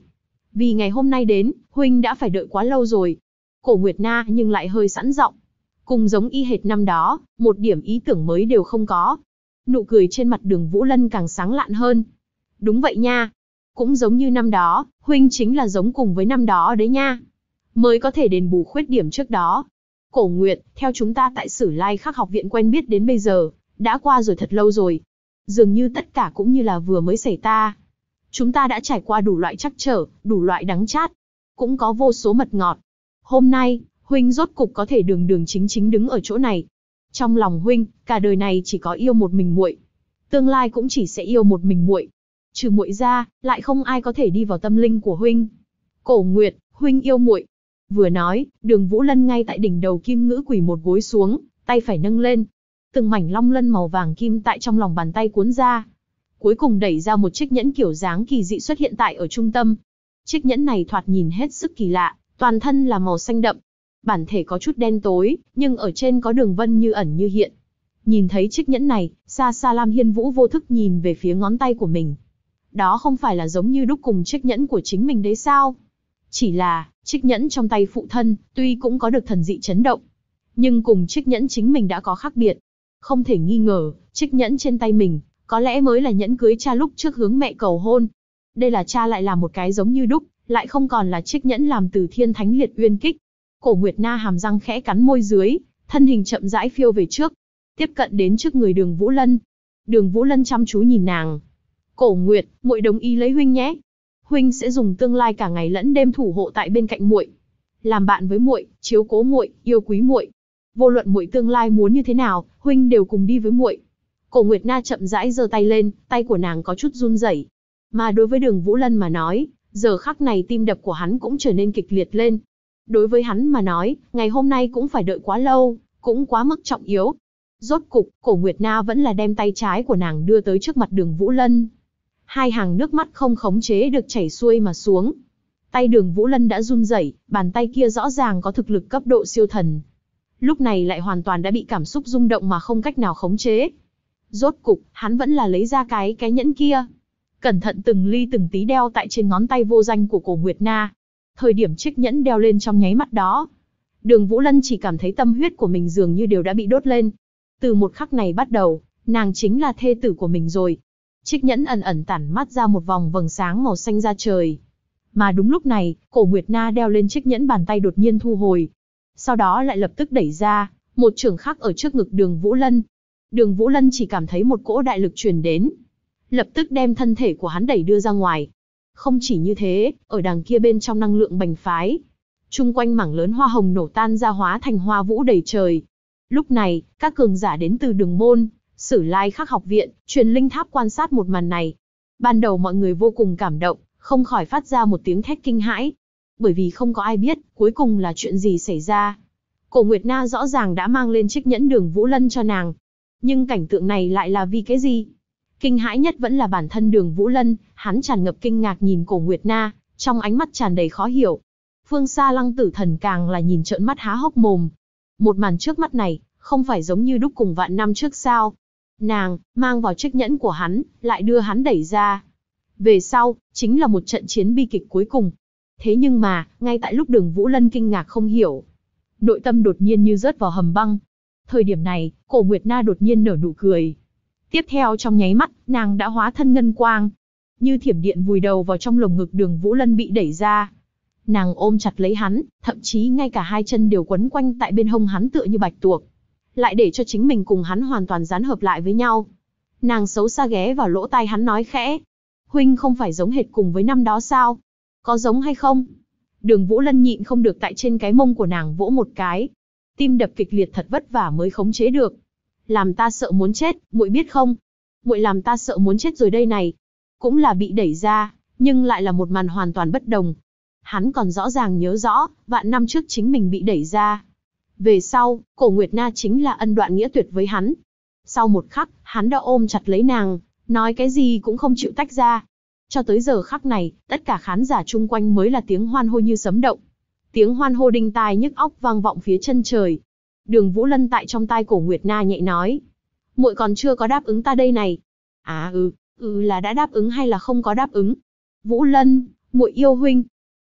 Vì ngày hôm nay đến, huynh đã phải đợi quá lâu rồi. Cổ Nguyệt Na nhưng lại hơi sẵn giọng. Cùng giống y hệt năm đó, một điểm ý tưởng mới đều không có. Nụ cười trên mặt Đường Vũ Lân càng sáng lạn hơn. Đúng vậy nha. Cũng giống như năm đó, huynh chính là giống cùng với năm đó đấy nha. Mới có thể đền bù khuyết điểm trước đó. Cổ Nguyệt, theo chúng ta tại Sử Lai Khắc học viện quen biết đến bây giờ, đã qua rồi thật lâu rồi. Dường như tất cả cũng như là vừa mới xảy ra. Chúng ta đã trải qua đủ loại trắc trở, đủ loại đắng chát. Cũng có vô số mật ngọt. Hôm nay, huynh rốt cục có thể đường đường chính chính đứng ở chỗ này. Trong lòng huynh, cả đời này chỉ có yêu một mình muội. Tương lai cũng chỉ sẽ yêu một mình muội. Trừ muội ra, lại không ai có thể đi vào tâm linh của huynh. Cổ Nguyệt, huynh yêu muội. Vừa nói, Đường Vũ Lân ngay tại đỉnh đầu Kim Ngữ quỳ một gối xuống, tay phải nâng lên. Từng mảnh long lân màu vàng kim tại trong lòng bàn tay cuốn ra. Cuối cùng đẩy ra một chiếc nhẫn kiểu dáng kỳ dị xuất hiện tại ở trung tâm. Chiếc nhẫn này thoạt nhìn hết sức kỳ lạ, toàn thân là màu xanh đậm. Bản thể có chút đen tối, nhưng ở trên có đường vân như ẩn như hiện. Nhìn thấy chiếc nhẫn này, xa xa Lam Hiên Vũ vô thức nhìn về phía ngón tay của mình. Đó không phải là giống như đúc cùng chiếc nhẫn của chính mình đấy sao? Chỉ là, chiếc nhẫn trong tay phụ thân, tuy cũng có được thần dị chấn động, nhưng cùng chiếc nhẫn chính mình đã có khác biệt. Không thể nghi ngờ, chiếc nhẫn trên tay mình, có lẽ mới là nhẫn cưới cha lúc trước hướng mẹ cầu hôn. Đây là cha lại làm một cái giống như đúc, lại không còn là chiếc nhẫn làm từ Thiên Thánh Liệt Uyên Kích. Cổ Nguyệt Na hàm răng khẽ cắn môi dưới, thân hình chậm rãi phiêu về trước, tiếp cận đến trước người Đường Vũ Lân. Đường Vũ Lân chăm chú nhìn nàng. Cổ Nguyệt, muội đồng ý lấy huynh nhé. Huynh sẽ dùng tương lai cả ngày lẫn đêm thủ hộ tại bên cạnh muội, làm bạn với muội, chiếu cố muội, yêu quý muội. Vô luận muội tương lai muốn như thế nào, huynh đều cùng đi với muội. Cổ Nguyệt Na chậm rãi giơ tay lên, tay của nàng có chút run rẩy. Mà đối với Đường Vũ Lân mà nói, giờ khắc này tim đập của hắn cũng trở nên kịch liệt lên. Đối với hắn mà nói, ngày hôm nay cũng phải đợi quá lâu, cũng quá mức trọng yếu. Rốt cục, Cổ Nguyệt Na vẫn là đem tay trái của nàng đưa tới trước mặt Đường Vũ Lân. Hai hàng nước mắt không khống chế được chảy xuôi mà xuống. Tay Đường Vũ Lân đã run rẩy, bàn tay kia rõ ràng có thực lực cấp độ siêu thần. Lúc này lại hoàn toàn đã bị cảm xúc rung động mà không cách nào khống chế. Rốt cục, hắn vẫn là lấy ra cái nhẫn kia. Cẩn thận từng ly từng tí đeo tại trên ngón tay vô danh của Cổ Nguyệt Na. Thời điểm chiếc nhẫn đeo lên trong nháy mắt đó, Đường Vũ Lân chỉ cảm thấy tâm huyết của mình dường như đều đã bị đốt lên. Từ một khắc này bắt đầu, nàng chính là thê tử của mình rồi. Chiếc nhẫn ẩn ẩn tản mắt ra một vòng vầng sáng màu xanh da trời. Mà đúng lúc này, Cổ Nguyệt Na đeo lên chiếc nhẫn bàn tay đột nhiên thu hồi. Sau đó lại lập tức đẩy ra, một chưởng khắc ở trước ngực Đường Vũ Lân. Đường Vũ Lân chỉ cảm thấy một cỗ đại lực truyền đến, lập tức đem thân thể của hắn đẩy đưa ra ngoài. Không chỉ như thế, ở đằng kia bên trong năng lượng bành phái, chung quanh mảng lớn hoa hồng nổ tan ra hóa thành hoa vũ đầy trời. Lúc này, các cường giả đến từ Đường môn, Sử Lai Khắc học viện, Truyền Linh Tháp quan sát một màn này. Ban đầu mọi người vô cùng cảm động, không khỏi phát ra một tiếng thét kinh hãi. Bởi vì không có ai biết, cuối cùng là chuyện gì xảy ra. Cổ Nguyệt Na rõ ràng đã mang lên chiếc nhẫn Đường Vũ Lân cho nàng. Nhưng cảnh tượng này lại là vì cái gì? Kinh hãi nhất vẫn là bản thân Đường Vũ Lân, hắn tràn ngập kinh ngạc nhìn Cổ Nguyệt Na, trong ánh mắt tràn đầy khó hiểu. Phương xa Lăng Tử Thần càng là nhìn trợn mắt há hốc mồm. Một màn trước mắt này, không phải giống như đúc cùng vạn năm trước sao? Nàng, mang vào chiếc nhẫn của hắn, lại đưa hắn đẩy ra. Về sau, chính là một trận chiến bi kịch cuối cùng. Thế nhưng mà, ngay tại lúc Đường Vũ Lân kinh ngạc không hiểu, nội tâm đột nhiên như rớt vào hầm băng. Thời điểm này, Cổ Nguyệt Na đột nhiên nở nụ cười. Tiếp theo trong nháy mắt, nàng đã hóa thân ngân quang, như thiểm điện vùi đầu vào trong lồng ngực Đường Vũ Lân bị đẩy ra. Nàng ôm chặt lấy hắn, thậm chí ngay cả hai chân đều quấn quanh tại bên hông hắn tựa như bạch tuộc, lại để cho chính mình cùng hắn hoàn toàn dán hợp lại với nhau. Nàng xấu xa ghé vào lỗ tai hắn nói khẽ: "Huynh không phải giống hệt cùng với năm đó sao? Có giống hay không?" Đường Vũ Lân nhịn không được tại trên cái mông của nàng vỗ một cái. Tim đập kịch liệt thật vất vả mới khống chế được. "Làm ta sợ muốn chết, muội biết không? Muội làm ta sợ muốn chết rồi đây này." Cũng là bị đẩy ra, nhưng lại là một màn hoàn toàn bất đồng. Hắn còn rõ ràng nhớ rõ, vạn năm trước chính mình bị đẩy ra. Về sau, Cổ Nguyệt Na chính là ân đoạn nghĩa tuyệt với hắn. Sau một khắc, hắn đã ôm chặt lấy nàng, nói cái gì cũng không chịu tách ra. Cho tới giờ khắc này, tất cả khán giả chung quanh mới là tiếng hoan hô như sấm động. Tiếng hoan hô đinh tai nhức óc vang vọng phía chân trời. Đường Vũ Lân tại trong tai Cổ Nguyệt Na nhẹ nói: "Muội còn chưa có đáp ứng ta đây này." "À là đã đáp ứng hay là không có đáp ứng?" "Vũ Lân, muội yêu huynh."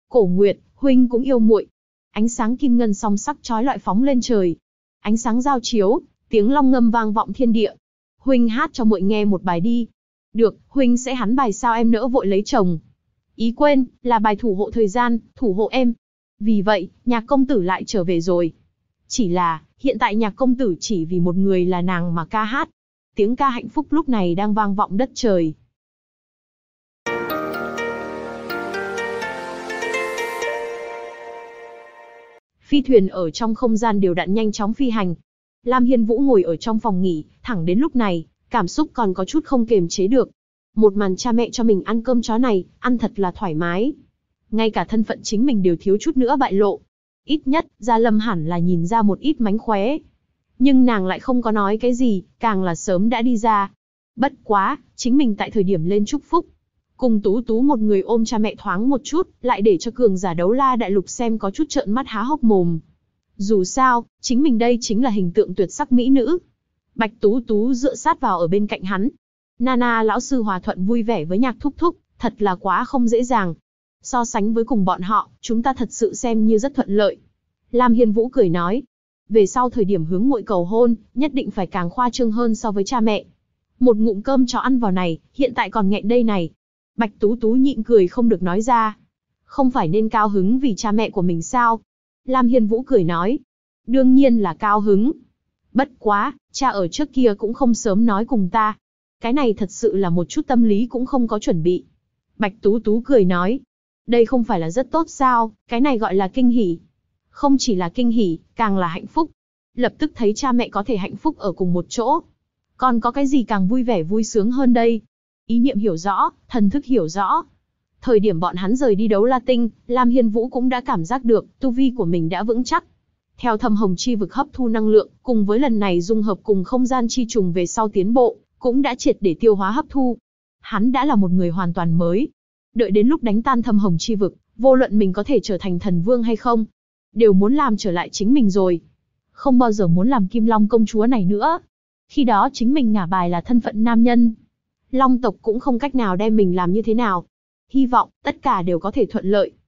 Cổ Nguyệt, huynh cũng yêu muội. Ánh sáng kim ngân song sắc chói lọi phóng lên trời. Ánh sáng giao chiếu, tiếng long ngâm vang vọng thiên địa. Huynh hát cho muội nghe một bài đi. Được, huynh sẽ hắn bài sao em nỡ vội lấy chồng. Ý quên, là bài thủ hộ thời gian, thủ hộ em. Vì vậy, Nhạc công tử lại trở về rồi. Chỉ là, hiện tại Nhạc công tử chỉ vì một người là nàng mà ca hát. Tiếng ca hạnh phúc lúc này đang vang vọng đất trời. Phi thuyền ở trong không gian đều đặn nhanh chóng phi hành. Lam Hiên Vũ ngồi ở trong phòng nghỉ, thẳng đến lúc này, cảm xúc còn có chút không kềm chế được. Một màn cha mẹ cho mình ăn cơm chó này, ăn thật là thoải mái. Ngay cả thân phận chính mình đều thiếu chút nữa bại lộ. Ít nhất, Gia Lâm hẳn là nhìn ra một ít mánh khóe. Nhưng nàng lại không có nói cái gì, càng là sớm đã đi ra. Bất quá, chính mình tại thời điểm lên chúc phúc. Cùng Tú Tú một người ôm cha mẹ thoáng một chút, lại để cho cường giả Đấu La Đại Lục xem có chút trợn mắt há hốc mồm. Dù sao, chính mình đây chính là hình tượng tuyệt sắc mỹ nữ. Bạch Tú Tú dựa sát vào ở bên cạnh hắn. Nana lão sư hòa thuận vui vẻ với Nhạc thúc thúc, thật là quá không dễ dàng. So sánh với cùng bọn họ, chúng ta thật sự xem như rất thuận lợi. Lam Hiên Vũ cười nói. Về sau thời điểm hướng muội cầu hôn, nhất định phải càng khoa trương hơn so với cha mẹ. Một ngụm cơm chó ăn vào này, hiện tại còn nghẹn đây này. Bạch Tú Tú nhịn cười không được nói ra. Không phải nên cao hứng vì cha mẹ của mình sao? Lam Hiên Vũ cười nói. Đương nhiên là cao hứng. Bất quá, cha ở trước kia cũng không sớm nói cùng ta. Cái này thật sự là một chút tâm lý cũng không có chuẩn bị. Bạch Tú Tú cười nói. Đây không phải là rất tốt sao, cái này gọi là kinh hỉ. Không chỉ là kinh hỉ, càng là hạnh phúc. Lập tức thấy cha mẹ có thể hạnh phúc ở cùng một chỗ. Còn có cái gì càng vui vẻ vui sướng hơn đây? Ý niệm hiểu rõ, thần thức hiểu rõ. Thời điểm bọn hắn rời đi Đấu La Tinh, Lam Hiên Vũ cũng đã cảm giác được, tu vi của mình đã vững chắc. Theo thâm hồng chi vực hấp thu năng lượng, cùng với lần này dung hợp cùng không gian chi trùng về sau tiến bộ, cũng đã triệt để tiêu hóa hấp thu. Hắn đã là một người hoàn toàn mới. Đợi đến lúc đánh tan thâm hồng chi vực, vô luận mình có thể trở thành thần vương hay không, đều muốn làm trở lại chính mình rồi. Không bao giờ muốn làm Kim Long công chúa này nữa. Khi đó chính mình ngả bài là thân phận nam nhân. Long tộc cũng không cách nào đem mình làm như thế nào. Hy vọng, tất cả đều có thể thuận lợi.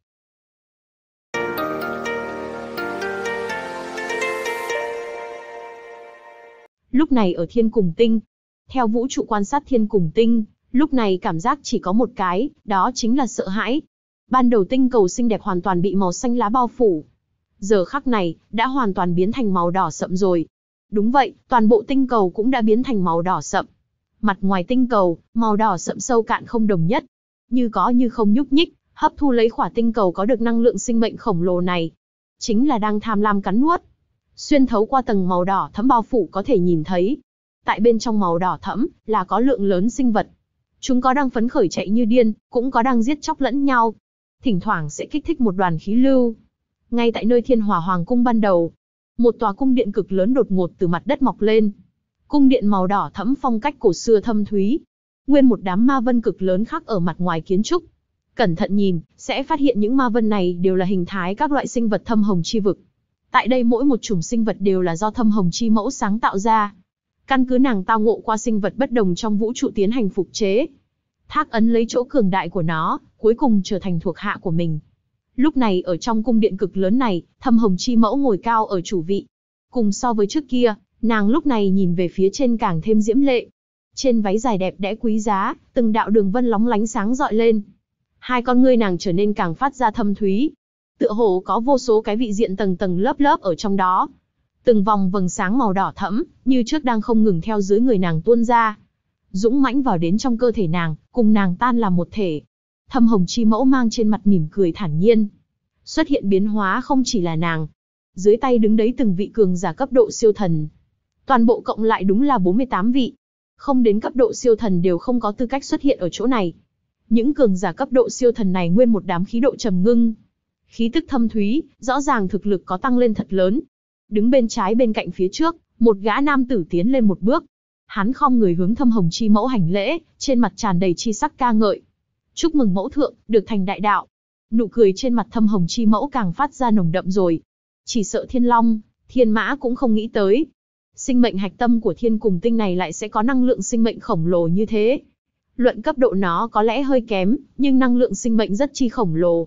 Lúc này ở Thiên Cùng Tinh, theo vũ trụ quan sát Thiên Cùng Tinh, lúc này cảm giác chỉ có một cái, đó chính là sợ hãi. Ban đầu tinh cầu xinh đẹp hoàn toàn bị màu xanh lá bao phủ. Giờ khắc này, đã hoàn toàn biến thành màu đỏ sậm rồi. Đúng vậy, toàn bộ tinh cầu cũng đã biến thành màu đỏ sậm. Mặt ngoài tinh cầu, màu đỏ sậm sâu cạn không đồng nhất. Như có như không nhúc nhích, hấp thu lấy khỏa tinh cầu có được năng lượng sinh mệnh khổng lồ này. Chính là đang tham lam cắn nuốt. Xuyên thấu qua tầng màu đỏ thẫm bao phủ có thể nhìn thấy. Tại bên trong màu đỏ thẫm, là có lượng lớn sinh vật. Chúng có đang phấn khởi chạy như điên, cũng có đang giết chóc lẫn nhau. Thỉnh thoảng sẽ kích thích một đoàn khí lưu. Ngay tại nơi Thiên Hỏa Hoàng cung ban đầu, một tòa cung điện cực lớn đột ngột từ mặt đất mọc lên. Cung điện màu đỏ thẫm phong cách cổ xưa thâm thúy. Nguyên một đám ma vân cực lớn khắc ở mặt ngoài kiến trúc. Cẩn thận nhìn, sẽ phát hiện những ma vân này đều là hình thái các loại sinh vật thâm hồng chi vực. Tại đây mỗi một chủng sinh vật đều là do thâm hồng chi mẫu sáng tạo ra. Căn cứ nàng tao ngộ qua sinh vật bất đồng trong vũ trụ tiến hành phục chế. Thác ấn lấy chỗ cường đại của nó, cuối cùng trở thành thuộc hạ của mình. Lúc này ở trong cung điện cực lớn này, thâm hồng chi mẫu ngồi cao ở chủ vị. Cùng so với trước kia, nàng lúc này nhìn về phía trên càng thêm diễm lệ. Trên váy dài đẹp đẽ quý giá, từng đạo đường vân lóng lánh sáng rọi lên. Hai con ngươi nàng trở nên càng phát ra thâm thúy. Tựa hồ có vô số cái vị diện tầng tầng lớp lớp ở trong đó. Từng vòng vầng sáng màu đỏ thẫm, như trước đang không ngừng theo dưới người nàng tuôn ra. Dũng mãnh vào đến trong cơ thể nàng, cùng nàng tan làm một thể. Thâm hồng chi mẫu mang trên mặt mỉm cười thản nhiên. Xuất hiện biến hóa không chỉ là nàng. Dưới tay đứng đấy từng vị cường giả cấp độ siêu thần. Toàn bộ cộng lại đúng là 48 vị. Không đến cấp độ siêu thần đều không có tư cách xuất hiện ở chỗ này. Những cường giả cấp độ siêu thần này nguyên một đám khí độ trầm ngưng. Khí tức thâm thúy, rõ ràng thực lực có tăng lên thật lớn. Đứng bên trái bên cạnh phía trước, một gã nam tử tiến lên một bước. Hắn khom người hướng thâm hồng chi mẫu hành lễ, trên mặt tràn đầy chi sắc ca ngợi. Chúc mừng mẫu thượng, được thành đại đạo. Nụ cười trên mặt thâm hồng chi mẫu càng phát ra nồng đậm rồi. Chỉ sợ Thiên Long, Thiên Mã cũng không nghĩ tới. Sinh mệnh hạch tâm của Thiên Cùng Tinh này lại sẽ có năng lượng sinh mệnh khổng lồ như thế. Luận cấp độ nó có lẽ hơi kém, nhưng năng lượng sinh mệnh rất chi khổng lồ.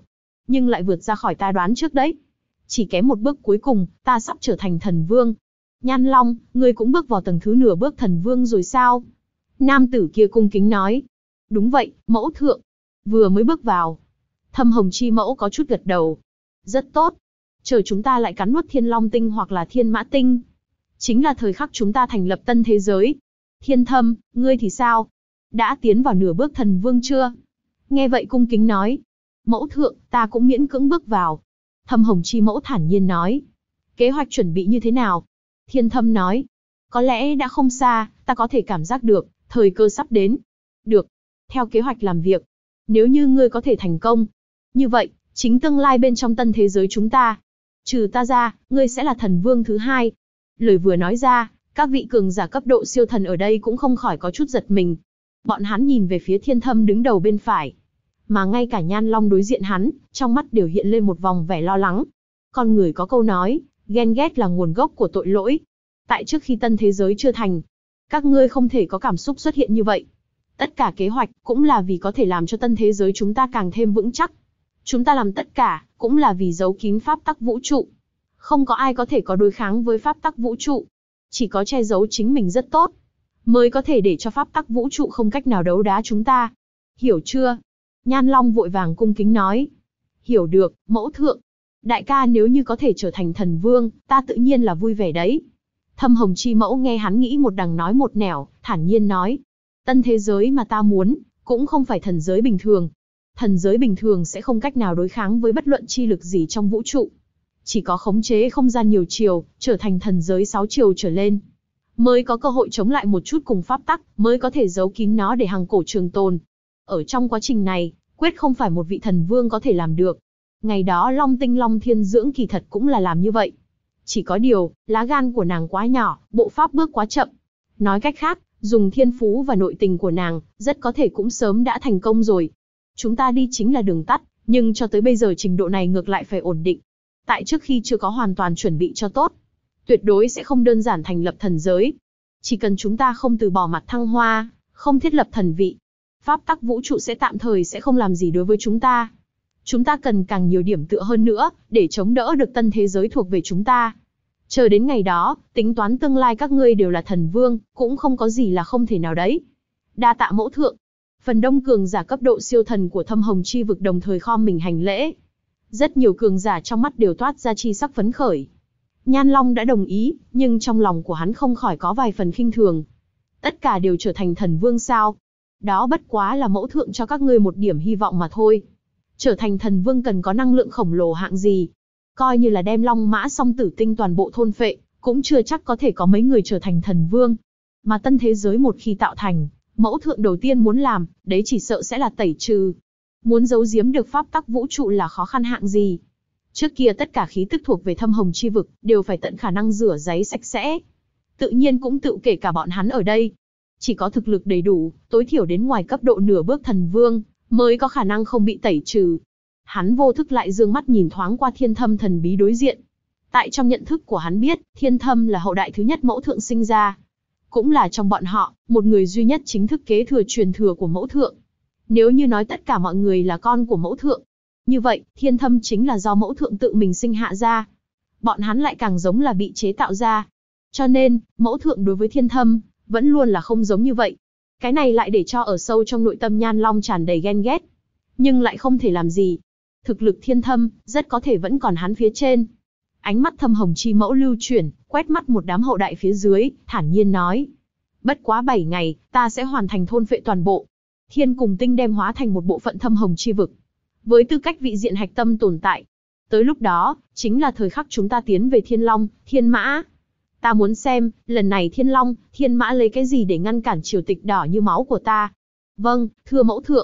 nhưng lại vượt ra khỏi ta đoán trước đấy. Chỉ kém một bước cuối cùng, ta sắp trở thành thần vương. Nhan Long, ngươi cũng bước vào tầng thứ nửa bước thần vương rồi sao? Nam tử kia cung kính nói. Đúng vậy, mẫu thượng. Vừa mới bước vào. Thâm Hồng Chi mẫu có chút gật đầu. Rất tốt. Chờ chúng ta lại cắn nuốt Thiên Long tinh hoặc là Thiên Mã tinh. Chính là thời khắc chúng ta thành lập tân thế giới. Thiên Thâm, ngươi thì sao? Đã tiến vào nửa bước thần vương chưa? Nghe vậy cung kính nói. Mẫu thượng, ta cũng miễn cưỡng bước vào. Thâm Hồng Chi mẫu thản nhiên nói. Kế hoạch chuẩn bị như thế nào? Thiên Thâm nói. Có lẽ đã không xa, ta có thể cảm giác được, thời cơ sắp đến. Được. Theo kế hoạch làm việc. Nếu như ngươi có thể thành công. Như vậy, chính tương lai bên trong tân thế giới chúng ta. Trừ ta ra, ngươi sẽ là thần vương thứ hai. Lời vừa nói ra, các vị cường giả cấp độ siêu thần ở đây cũng không khỏi có chút giật mình. Bọn hắn nhìn về phía Thiên Thâm đứng đầu bên phải. Mà ngay cả Nhan Long đối diện hắn, trong mắt đều hiện lên một vòng vẻ lo lắng. Con người có câu nói, ghen ghét là nguồn gốc của tội lỗi. Tại trước khi tân thế giới chưa thành, các ngươi không thể có cảm xúc xuất hiện như vậy. Tất cả kế hoạch cũng là vì có thể làm cho tân thế giới chúng ta càng thêm vững chắc. Chúng ta làm tất cả cũng là vì giấu kín pháp tắc vũ trụ. Không có ai có thể có đối kháng với pháp tắc vũ trụ. Chỉ có che giấu chính mình rất tốt, mới có thể để cho pháp tắc vũ trụ không cách nào đấu đá chúng ta. Hiểu chưa? Nhan Long vội vàng cung kính nói. Hiểu được, mẫu thượng. Đại ca nếu như có thể trở thành thần vương, ta tự nhiên là vui vẻ đấy. Thâm Hồng Chi mẫu nghe hắn nghĩ một đằng nói một nẻo, thản nhiên nói. Tân thế giới mà ta muốn, cũng không phải thần giới bình thường. Thần giới bình thường sẽ không cách nào đối kháng với bất luận chi lực gì trong vũ trụ. Chỉ có khống chế không gian nhiều chiều, trở thành thần giới 6 chiều trở lên, mới có cơ hội chống lại một chút cùng pháp tắc, mới có thể giấu kín nó để hằng cổ trường tồn. Ở trong quá trình này, quyết không phải một vị thần vương có thể làm được. Ngày đó Long Tinh Long Thiên Dưỡng kỳ thật cũng là làm như vậy. Chỉ có điều, lá gan của nàng quá nhỏ, bộ pháp bước quá chậm. Nói cách khác, dùng thiên phú và nội tình của nàng, rất có thể cũng sớm đã thành công rồi. Chúng ta đi chính là đường tắt, nhưng cho tới bây giờ trình độ này ngược lại phải ổn định. Tại trước khi chưa có hoàn toàn chuẩn bị cho tốt, tuyệt đối sẽ không đơn giản thành lập thần giới. Chỉ cần chúng ta không từ bỏ mặt thăng hoa, không thiết lập thần vị, pháp tắc vũ trụ sẽ tạm thời sẽ không làm gì đối với chúng ta. Chúng ta cần càng nhiều điểm tựa hơn nữa, để chống đỡ được tân thế giới thuộc về chúng ta. Chờ đến ngày đó, tính toán tương lai các ngươi đều là thần vương, cũng không có gì là không thể nào đấy. Đa tạ mẫu thượng. Phần đông cường giả cấp độ siêu thần của Thâm Hồng Chi vực đồng thời khom mình hành lễ. Rất nhiều cường giả trong mắt đều toát ra chi sắc phấn khởi. Nhan Long đã đồng ý, nhưng trong lòng của hắn không khỏi có vài phần khinh thường. Tất cả đều trở thành thần vương sao? Đó bất quá là mẫu thượng cho các ngươi một điểm hy vọng mà thôi. Trở thành thần vương cần có năng lượng khổng lồ hạng gì? Coi như là đem Long Mã Song Tử Tinh toàn bộ thôn phệ, cũng chưa chắc có thể có mấy người trở thành thần vương. Mà tân thế giới một khi tạo thành, mẫu thượng đầu tiên muốn làm, đấy chỉ sợ sẽ là tẩy trừ. Muốn giấu giếm được pháp tắc vũ trụ là khó khăn hạng gì. Trước kia tất cả khí tức thuộc về Thâm Hồng Chi vực, đều phải tận khả năng rửa giấy sạch sẽ. Tự nhiên cũng tự kể cả bọn hắn ở đây. Chỉ có thực lực đầy đủ, tối thiểu đến ngoài cấp độ nửa bước thần vương, mới có khả năng không bị tẩy trừ. Hắn vô thức lại dương mắt nhìn thoáng qua Thiên Thâm thần bí đối diện. Tại trong nhận thức của hắn biết, Thiên Thâm là hậu đại thứ nhất mẫu thượng sinh ra. Cũng là trong bọn họ, một người duy nhất chính thức kế thừa truyền thừa của mẫu thượng. Nếu như nói tất cả mọi người là con của mẫu thượng, như vậy, Thiên Thâm chính là do mẫu thượng tự mình sinh hạ ra. Bọn hắn lại càng giống là bị chế tạo ra. Cho nên, mẫu thượng đối với Thiên Thâm, vẫn luôn là không giống như vậy. Cái này lại để cho ở sâu trong nội tâm Nhan Long tràn đầy ghen ghét. Nhưng lại không thể làm gì. Thực lực Thiên Thâm, rất có thể vẫn còn hắn phía trên. Ánh mắt Thâm Hồng Chi mẫu lưu chuyển, quét mắt một đám hậu đại phía dưới, thản nhiên nói. Bất quá 7 ngày, ta sẽ hoàn thành thôn phệ toàn bộ. Thiên cùng tinh đem hóa thành một bộ phận Thâm Hồng Chi vực. Với tư cách vị diện hạch tâm tồn tại. Tới lúc đó, chính là thời khắc chúng ta tiến về Thiên Long, Thiên Mã. Ta muốn xem, lần này Thiên Long, Thiên Mã lấy cái gì để ngăn cản triều tịch đỏ như máu của ta. Vâng, thưa mẫu thượng.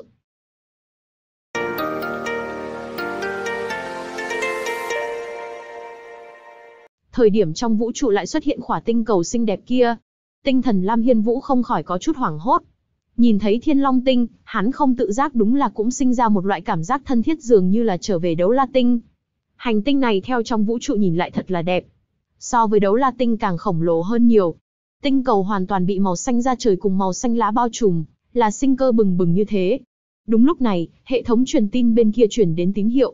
Thời điểm trong vũ trụ lại xuất hiện khỏa tinh cầu xinh đẹp kia. Tinh thần Lam Hiên Vũ không khỏi có chút hoảng hốt. Nhìn thấy Thiên Long Tinh, hắn không tự giác đúng là cũng sinh ra một loại cảm giác thân thiết dường như là trở về Đấu La Tinh. Hành tinh này theo trong vũ trụ nhìn lại thật là đẹp. So với Đấu La Tinh càng khổng lồ hơn nhiều. Tinh cầu hoàn toàn bị màu xanh da trời cùng màu xanh lá bao trùm, là sinh cơ bừng bừng như thế. Đúng lúc này, hệ thống truyền tin bên kia truyền đến tín hiệu.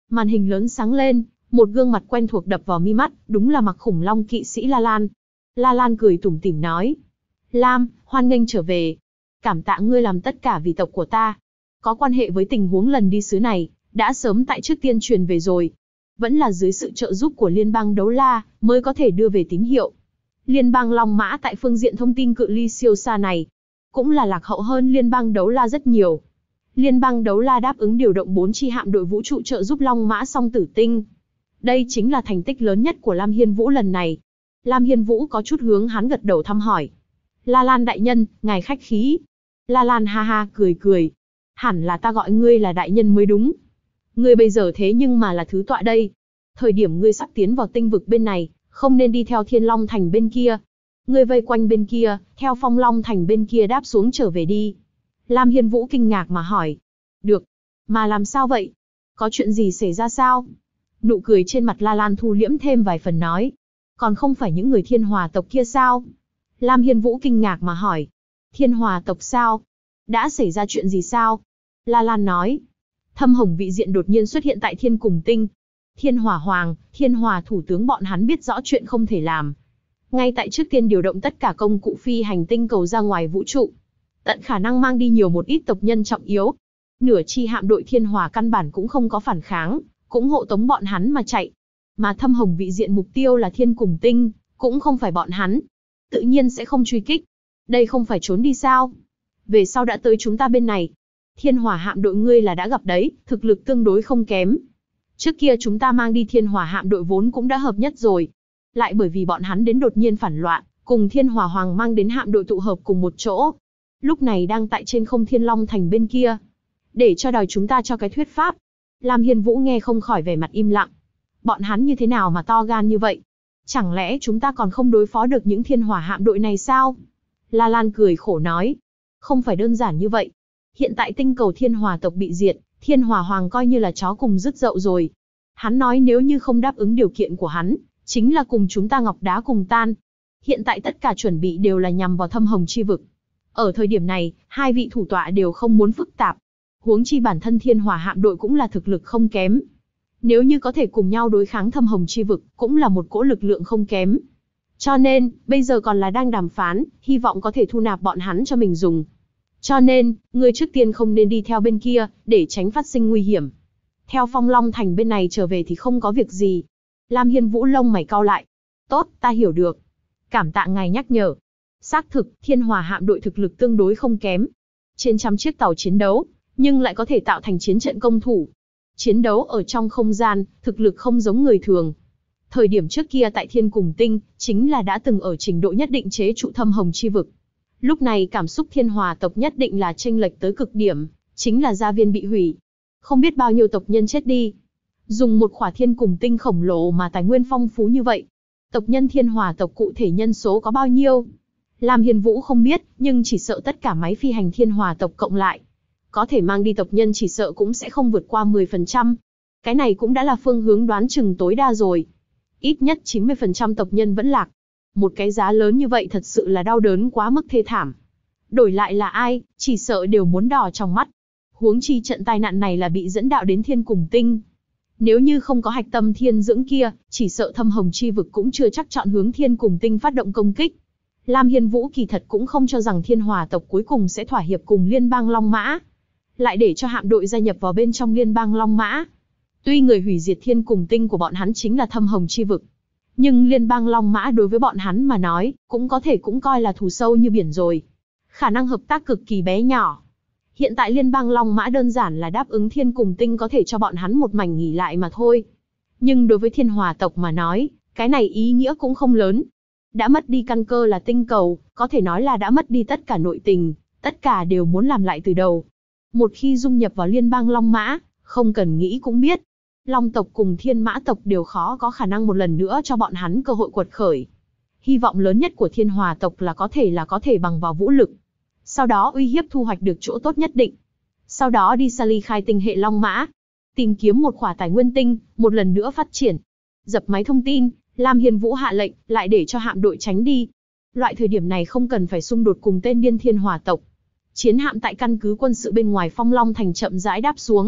Màn hình lớn sáng lên, một gương mặt quen thuộc đập vào mi mắt, đúng là mặc khủng long kỵ sĩ La Lan. La Lan cười tủm tỉm nói. Lam, hoan nghênh trở về. Cảm tạ ngươi làm tất cả vì tộc của ta. Có quan hệ với tình huống lần đi sứ này, đã sớm tại trước tiên truyền về rồi. Vẫn là dưới sự trợ giúp của liên bang Đấu La, mới có thể đưa về tín hiệu. Liên bang Long Mã tại phương diện thông tin cự ly siêu xa này, cũng là lạc hậu hơn liên bang Đấu La rất nhiều. Liên bang Đấu La đáp ứng điều động 4 chi hạm đội vũ trụ trợ giúp Long Mã song tử tinh. Đây chính là thành tích lớn nhất của Lam Hiên Vũ lần này. Lam Hiên Vũ có chút hướng hắn gật đầu thăm hỏi. La Lan đại nhân, ngài khách khí. La Lan ha ha cười cười. Hẳn là ta gọi ngươi là đại nhân mới đúng. Ngươi bây giờ thế nhưng mà là thứ tọa đây. Thời điểm ngươi sắp tiến vào tinh vực bên này, không nên đi theo Thiên Long Thành bên kia. Ngươi vây quanh bên kia, theo Phong Long Thành bên kia đáp xuống trở về đi. Lam Hiên Vũ kinh ngạc mà hỏi. Được. Mà làm sao vậy? Có chuyện gì xảy ra sao? Nụ cười trên mặt La Lan thu liễm thêm vài phần nói. Còn không phải những người Thiên Hòa tộc kia sao? Lam Hiên Vũ kinh ngạc mà hỏi. Thiên Hòa tộc sao? Đã xảy ra chuyện gì sao? La Lan nói. Thâm Hồng vị diện đột nhiên xuất hiện tại Thiên Cùng Tinh. Thiên Hỏa Hoàng, Thiên Hòa thủ tướng bọn hắn biết rõ chuyện không thể làm. Ngay tại trước tiên điều động tất cả công cụ phi hành tinh cầu ra ngoài vũ trụ. Tận khả năng mang đi nhiều một ít tộc nhân trọng yếu. Nửa chi hạm đội Thiên Hòa căn bản cũng không có phản kháng, cũng hộ tống bọn hắn mà chạy. Mà Thâm Hồng vị diện mục tiêu là Thiên Cùng Tinh, cũng không phải bọn hắn. Tự nhiên sẽ không truy kích. Đây không phải trốn đi sao? Về sau đã tới chúng ta bên này. Thiên Hỏa hạm đội ngươi là đã gặp đấy, thực lực tương đối không kém. Trước kia chúng ta mang đi Thiên Hỏa hạm đội vốn cũng đã hợp nhất rồi. Lại bởi vì bọn hắn đến đột nhiên phản loạn, cùng Thiên Hỏa Hoàng mang đến hạm đội tụ hợp cùng một chỗ. Lúc này đang tại trên không Thiên Long Thành bên kia. Để cho đòi chúng ta cho cái thuyết pháp. Lam Hiên Vũ nghe không khỏi vẻ mặt im lặng. Bọn hắn như thế nào mà to gan như vậy? Chẳng lẽ chúng ta còn không đối phó được những Thiên Hỏa hạm đội này sao? La Lan cười khổ nói. Không phải đơn giản như vậy. Hiện tại tinh cầu Thiên Hỏa tộc bị diệt, Thiên Hỏa Hoàng coi như là chó cùng rứt dậu rồi. Hắn nói nếu như không đáp ứng điều kiện của hắn, chính là cùng chúng ta ngọc đá cùng tan. Hiện tại tất cả chuẩn bị đều là nhằm vào Thâm Hồng chi vực. Ở thời điểm này, hai vị thủ tọa đều không muốn phức tạp. Huống chi bản thân Thiên Hỏa hạm đội cũng là thực lực không kém. Nếu như có thể cùng nhau đối kháng Thâm Hồng chi vực, cũng là một cỗ lực lượng không kém. Cho nên, bây giờ còn là đang đàm phán, hy vọng có thể thu nạp bọn hắn cho mình dùng. Cho nên, ngươi trước tiên không nên đi theo bên kia, để tránh phát sinh nguy hiểm. Theo Phong Long Thành bên này trở về thì không có việc gì. Lam Hiên Vũ lông mày cau lại. Tốt, ta hiểu được. Cảm tạ ngài nhắc nhở. Xác thực, Thiên Hỏa hạm đội thực lực tương đối không kém. Trên trăm chiếc tàu chiến đấu, nhưng lại có thể tạo thành chiến trận công thủ. Chiến đấu ở trong không gian, thực lực không giống người thường. Thời điểm trước kia tại Thiên Cùng Tinh, chính là đã từng ở trình độ nhất định chế trụ Thâm Hồng chi vực. Lúc này cảm xúc Thiên Hòa tộc nhất định là chênh lệch tới cực điểm, chính là gia viên bị hủy. Không biết bao nhiêu tộc nhân chết đi. Dùng một khỏa Thiên Cùng Tinh khổng lồ mà tài nguyên phong phú như vậy. Tộc nhân Thiên Hòa tộc cụ thể nhân số có bao nhiêu? Lam Hiên Vũ không biết, nhưng chỉ sợ tất cả máy phi hành Thiên Hòa tộc cộng lại. Có thể mang đi tộc nhân chỉ sợ cũng sẽ không vượt qua 10%. Cái này cũng đã là phương hướng đoán chừng tối đa rồi. Ít nhất 90% tộc nhân vẫn lạc. Một cái giá lớn như vậy thật sự là đau đớn quá mức thê thảm. Đổi lại là ai, chỉ sợ đều muốn đỏ trong mắt. Huống chi trận tai nạn này là bị dẫn đạo đến Thiên Cùng Tinh. Nếu như không có hạch tâm thiên dưỡng kia, chỉ sợ Thâm Hồng chi vực cũng chưa chắc chọn hướng Thiên Cùng Tinh phát động công kích. Lam Hiên Vũ kỳ thật cũng không cho rằng Thiên Hòa tộc cuối cùng sẽ thỏa hiệp cùng Liên bang Long Mã. Lại để cho hạm đội gia nhập vào bên trong Liên bang Long Mã. Tuy người hủy diệt Thiên Cùng Tinh của bọn hắn chính là Thâm Hồng chi vực, nhưng Liên bang Long Mã đối với bọn hắn mà nói, cũng có thể cũng coi là thù sâu như biển rồi. Khả năng hợp tác cực kỳ bé nhỏ. Hiện tại Liên bang Long Mã đơn giản là đáp ứng Thiên Cùng Tinh có thể cho bọn hắn một mảnh nghỉ lại mà thôi. Nhưng đối với Thiên Hòa tộc mà nói, cái này ý nghĩa cũng không lớn. Đã mất đi căn cơ là tinh cầu, có thể nói là đã mất đi tất cả nội tình, tất cả đều muốn làm lại từ đầu. Một khi dung nhập vào Liên bang Long Mã, không cần nghĩ cũng biết. Long tộc cùng Thiên Mã tộc đều khó có khả năng một lần nữa cho bọn hắn cơ hội quật khởi. Hy vọng lớn nhất của Thiên Hòa tộc là có thể bằng vào vũ lực. Sau đó uy hiếp thu hoạch được chỗ tốt nhất định. Sau đó đi xa ly khai tinh hệ Long Mã. Tìm kiếm một khỏa tài nguyên tinh, một lần nữa phát triển. Dập máy thông tin, Lam Hiên Vũ hạ lệnh, lại để cho hạm đội tránh đi. Loại thời điểm này không cần phải xung đột cùng tên điên Thiên Hòa tộc. Chiến hạm tại căn cứ quân sự bên ngoài Phong Long Thành chậm rãi đáp xuống.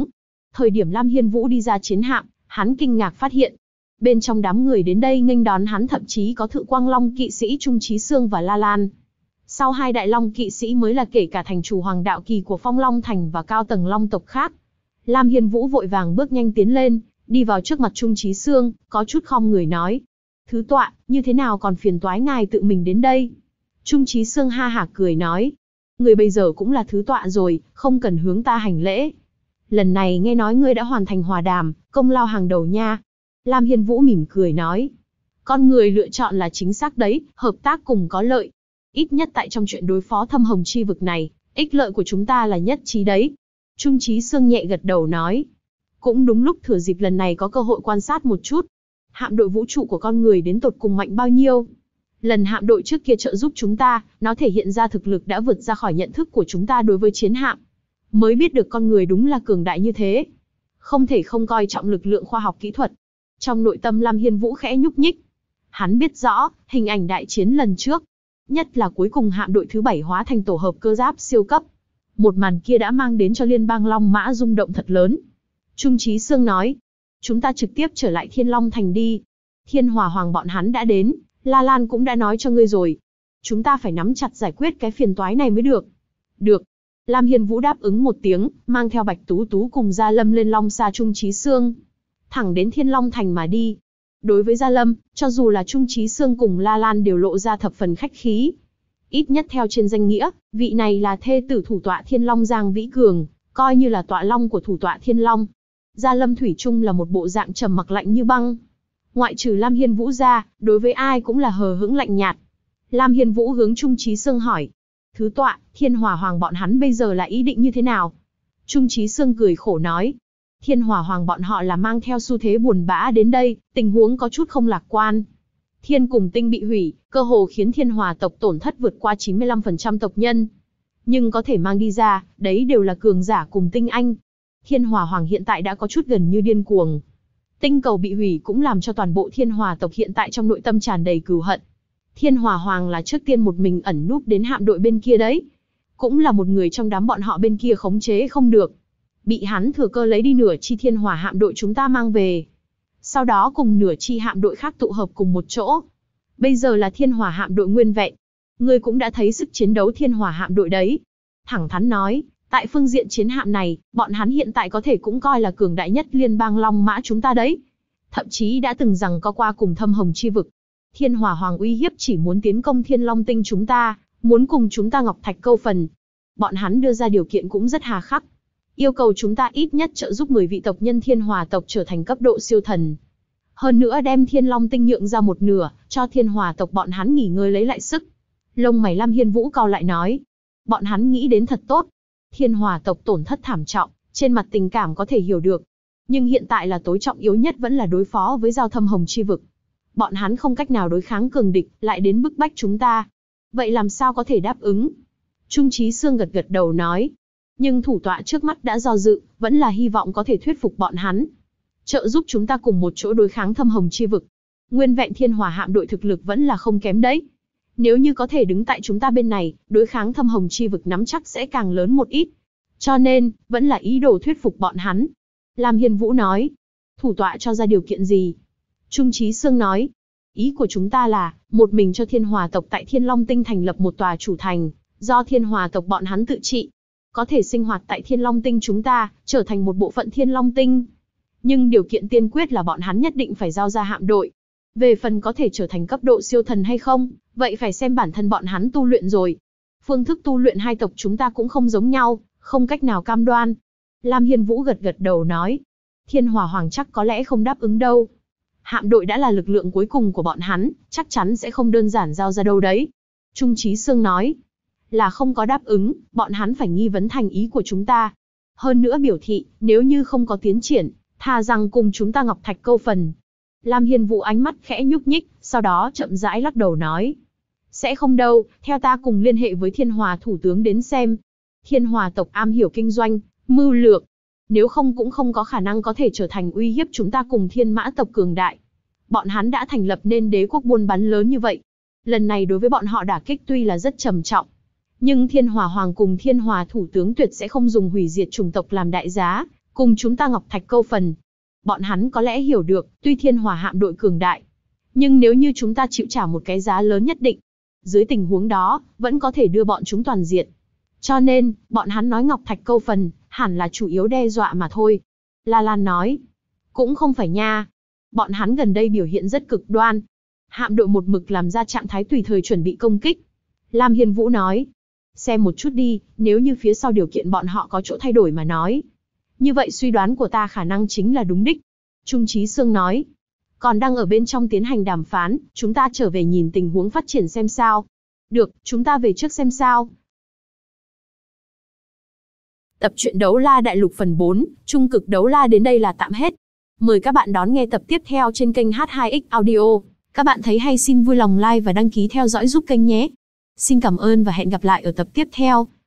Thời điểm Lam Hiên Vũ đi ra chiến hạm, hắn kinh ngạc phát hiện. Bên trong đám người đến đây nghênh đón hắn thậm chí có Thự Quang Long kỵ sĩ Trung Chí Xương và La Lan. Sau hai đại long kỵ sĩ mới là kể cả thành chủ Hoàng Đạo Kỳ của Phong Long Thành và cao tầng long tộc khác. Lam Hiên Vũ vội vàng bước nhanh tiến lên, đi vào trước mặt Trung Chí Xương, có chút khom người nói. Thứ tọa, như thế nào còn phiền toái ngài tự mình đến đây? Trung Chí Xương ha hả cười nói. Người bây giờ cũng là thứ tọa rồi, không cần hướng ta hành lễ. Lần này nghe nói ngươi đã hoàn thành hòa đàm, công lao hàng đầu nha. Lam Hiên Vũ mỉm cười nói. Con người lựa chọn là chính xác đấy, hợp tác cùng có lợi. Ít nhất tại trong chuyện đối phó Thâm Hồng chi vực này, ích lợi của chúng ta là nhất trí đấy. Trung Chí Xương nhẹ gật đầu nói. Cũng đúng lúc thừa dịp lần này có cơ hội quan sát một chút. Hạm đội vũ trụ của con người đến tột cùng mạnh bao nhiêu? Lần hạm đội trước kia trợ giúp chúng ta, nó thể hiện ra thực lực đã vượt ra khỏi nhận thức của chúng ta đối với chiến hạm. Mới biết được con người đúng là cường đại như thế. Không thể không coi trọng lực lượng khoa học kỹ thuật. Trong nội tâm Lam Hiên Vũ khẽ nhúc nhích. Hắn biết rõ, hình ảnh đại chiến lần trước. Nhất là cuối cùng hạm đội thứ 7 hóa thành tổ hợp cơ giáp siêu cấp. Một màn kia đã mang đến cho liên bang Long Mã rung động thật lớn. Trung Chí Xương nói. Chúng ta trực tiếp trở lại Thiên Long Thành đi. Thiên Hỏa Hoàng bọn hắn đã đến, La Lan cũng đã nói cho ngươi rồi. Chúng ta phải nắm chặt giải quyết cái phiền toái này mới được. Được. Lam Hiên Vũ đáp ứng một tiếng, mang theo Bạch Tú Tú cùng Gia Lâm lên Long Sa Trung Chí Xương. Thẳng đến Thiên Long Thành mà đi. Đối với Gia Lâm, cho dù là Trung Chí Xương cùng La Lan đều lộ ra thập phần khách khí. Ít nhất theo trên danh nghĩa, vị này là thê tử thủ tọa Thiên Long Giang Vĩ Cường, coi như là tọa long của thủ tọa Thiên Long. Gia Lâm thủy chung là một bộ dạng trầm mặc lạnh như băng. Ngoại trừ Lam Hiên Vũ ra, đối với ai cũng là hờ hững lạnh nhạt. Lam Hiên Vũ hướng Trung Chí Xương hỏi. Thứ tọa, Thiên Hỏa Hoàng bọn hắn bây giờ là ý định như thế nào? Trung Chí Xương cười khổ nói. Thiên Hỏa Hoàng bọn họ là mang theo xu thế buồn bã đến đây, tình huống có chút không lạc quan. Thiên cùng tinh bị hủy, cơ hồ khiến Thiên Hỏa tộc tổn thất vượt qua 95% tộc nhân. Nhưng có thể mang đi ra, đấy đều là cường giả cùng tinh anh. Thiên Hỏa Hoàng hiện tại đã có chút gần như điên cuồng. Tinh cầu bị hủy cũng làm cho toàn bộ Thiên Hỏa tộc hiện tại trong nội tâm tràn đầy cừu hận. Thiên Hỏa Hoàng là trước tiên một mình ẩn núp đến hạm đội bên kia đấy. Cũng là một người trong đám bọn họ bên kia khống chế không được. Bị hắn thừa cơ lấy đi nửa chi Thiên Hỏa hạm đội chúng ta mang về. Sau đó cùng nửa chi hạm đội khác tụ hợp cùng một chỗ. Bây giờ là Thiên Hỏa hạm đội nguyên vẹn. Ngươi cũng đã thấy sức chiến đấu Thiên Hỏa hạm đội đấy. Thẳng thắn nói, tại phương diện chiến hạm này, bọn hắn hiện tại có thể cũng coi là cường đại nhất liên bang Long Mã chúng ta đấy. Thậm chí đã từng rằng có qua cùng Thâm Hồng chi vực. Thiên Hỏa Hoàng uy hiếp chỉ muốn tiến công Thiên Long Tinh chúng ta, muốn cùng chúng ta Ngọc Thạch câu phần. Bọn hắn đưa ra điều kiện cũng rất hà khắc. Yêu cầu chúng ta ít nhất trợ giúp 10 vị tộc nhân Thiên Hỏa tộc trở thành cấp độ siêu thần. Hơn nữa đem Thiên Long Tinh nhượng ra một nửa, cho Thiên Hỏa tộc bọn hắn nghỉ ngơi lấy lại sức. Lông mày Lam Hiên Vũ cau lại nói. Bọn hắn nghĩ đến thật tốt. Thiên Hỏa tộc tổn thất thảm trọng, trên mặt tình cảm có thể hiểu được. Nhưng hiện tại là tối trọng yếu nhất vẫn là đối phó với giao Thâm Hồng chi vực. Bọn hắn không cách nào đối kháng cường địch, lại đến bức bách chúng ta. Vậy làm sao có thể đáp ứng? Trung Chí Xương gật gật đầu nói. Nhưng thủ tọa trước mắt đã do dự, vẫn là hy vọng có thể thuyết phục bọn hắn. Trợ giúp chúng ta cùng một chỗ đối kháng Thâm Hồng chi vực. Nguyên vẹn Thiên Hỏa hạm đội thực lực vẫn là không kém đấy. Nếu như có thể đứng tại chúng ta bên này, đối kháng Thâm Hồng chi vực nắm chắc sẽ càng lớn một ít. Cho nên, vẫn là ý đồ thuyết phục bọn hắn. Lam Hiên Vũ nói. Thủ tọa cho ra điều kiện gì? Trung Chí Xương nói. Ý của chúng ta là, một mình cho Thiên Hỏa tộc tại Thiên Long Tinh thành lập một tòa chủ thành, do Thiên Hỏa tộc bọn hắn tự trị. Có thể sinh hoạt tại Thiên Long Tinh chúng ta, trở thành một bộ phận Thiên Long Tinh. Nhưng điều kiện tiên quyết là bọn hắn nhất định phải giao ra hạm đội. Về phần có thể trở thành cấp độ siêu thần hay không, vậy phải xem bản thân bọn hắn tu luyện rồi. Phương thức tu luyện hai tộc chúng ta cũng không giống nhau, không cách nào cam đoan. Lam Hiên Vũ gật gật đầu nói. Thiên Hỏa Hoàng chắc có lẽ không đáp ứng đâu. Hạm đội đã là lực lượng cuối cùng của bọn hắn, chắc chắn sẽ không đơn giản giao ra đâu đấy. Trung Chí Xương nói. Là không có đáp ứng, bọn hắn phải nghi vấn thành ý của chúng ta. Hơn nữa biểu thị, nếu như không có tiến triển, thà rằng cùng chúng ta Ngọc Thạch câu phần. Lam Hiên Vũ ánh mắt khẽ nhúc nhích, sau đó chậm rãi lắc đầu nói. Sẽ không đâu, theo ta cùng liên hệ với Thiên Hỏa thủ tướng đến xem. Thiên Hỏa tộc am hiểu kinh doanh, mưu lược. Nếu không cũng không có khả năng có thể trở thành uy hiếp chúng ta cùng Thiên Mã tộc cường đại. Bọn hắn đã thành lập nên đế quốc buôn bán lớn như vậy. Lần này đối với bọn họ đả kích tuy là rất trầm trọng. Nhưng Thiên Hỏa Hoàng cùng Thiên Hỏa thủ tướng tuyệt sẽ không dùng hủy diệt chủng tộc làm đại giá, cùng chúng ta Ngọc Thạch câu phần. Bọn hắn có lẽ hiểu được, tuy Thiên Hỏa hạm đội cường đại, nhưng nếu như chúng ta chịu trả một cái giá lớn nhất định, dưới tình huống đó, vẫn có thể đưa bọn chúng toàn diện. Cho nên, bọn hắn nói Ngọc Thạch câu phần, hẳn là chủ yếu đe dọa mà thôi. La Lan nói. Cũng không phải nha. Bọn hắn gần đây biểu hiện rất cực đoan. Hạm đội một mực làm ra trạng thái tùy thời chuẩn bị công kích. Lam Hiên Vũ nói. Xem một chút đi, nếu như phía sau điều kiện bọn họ có chỗ thay đổi mà nói. Như vậy suy đoán của ta khả năng chính là đúng đích. Trung Chí Sương nói. Còn đang ở bên trong tiến hành đàm phán, chúng ta trở về nhìn tình huống phát triển xem sao. Được, chúng ta về trước xem sao. Tập truyện Đấu La Đại Lục phần 4, Trung Cực Đấu La đến đây là tạm hết. Mời các bạn đón nghe tập tiếp theo trên kênh H2X Audio. Các bạn thấy hay xin vui lòng like và đăng ký theo dõi giúp kênh nhé. Xin cảm ơn và hẹn gặp lại ở tập tiếp theo.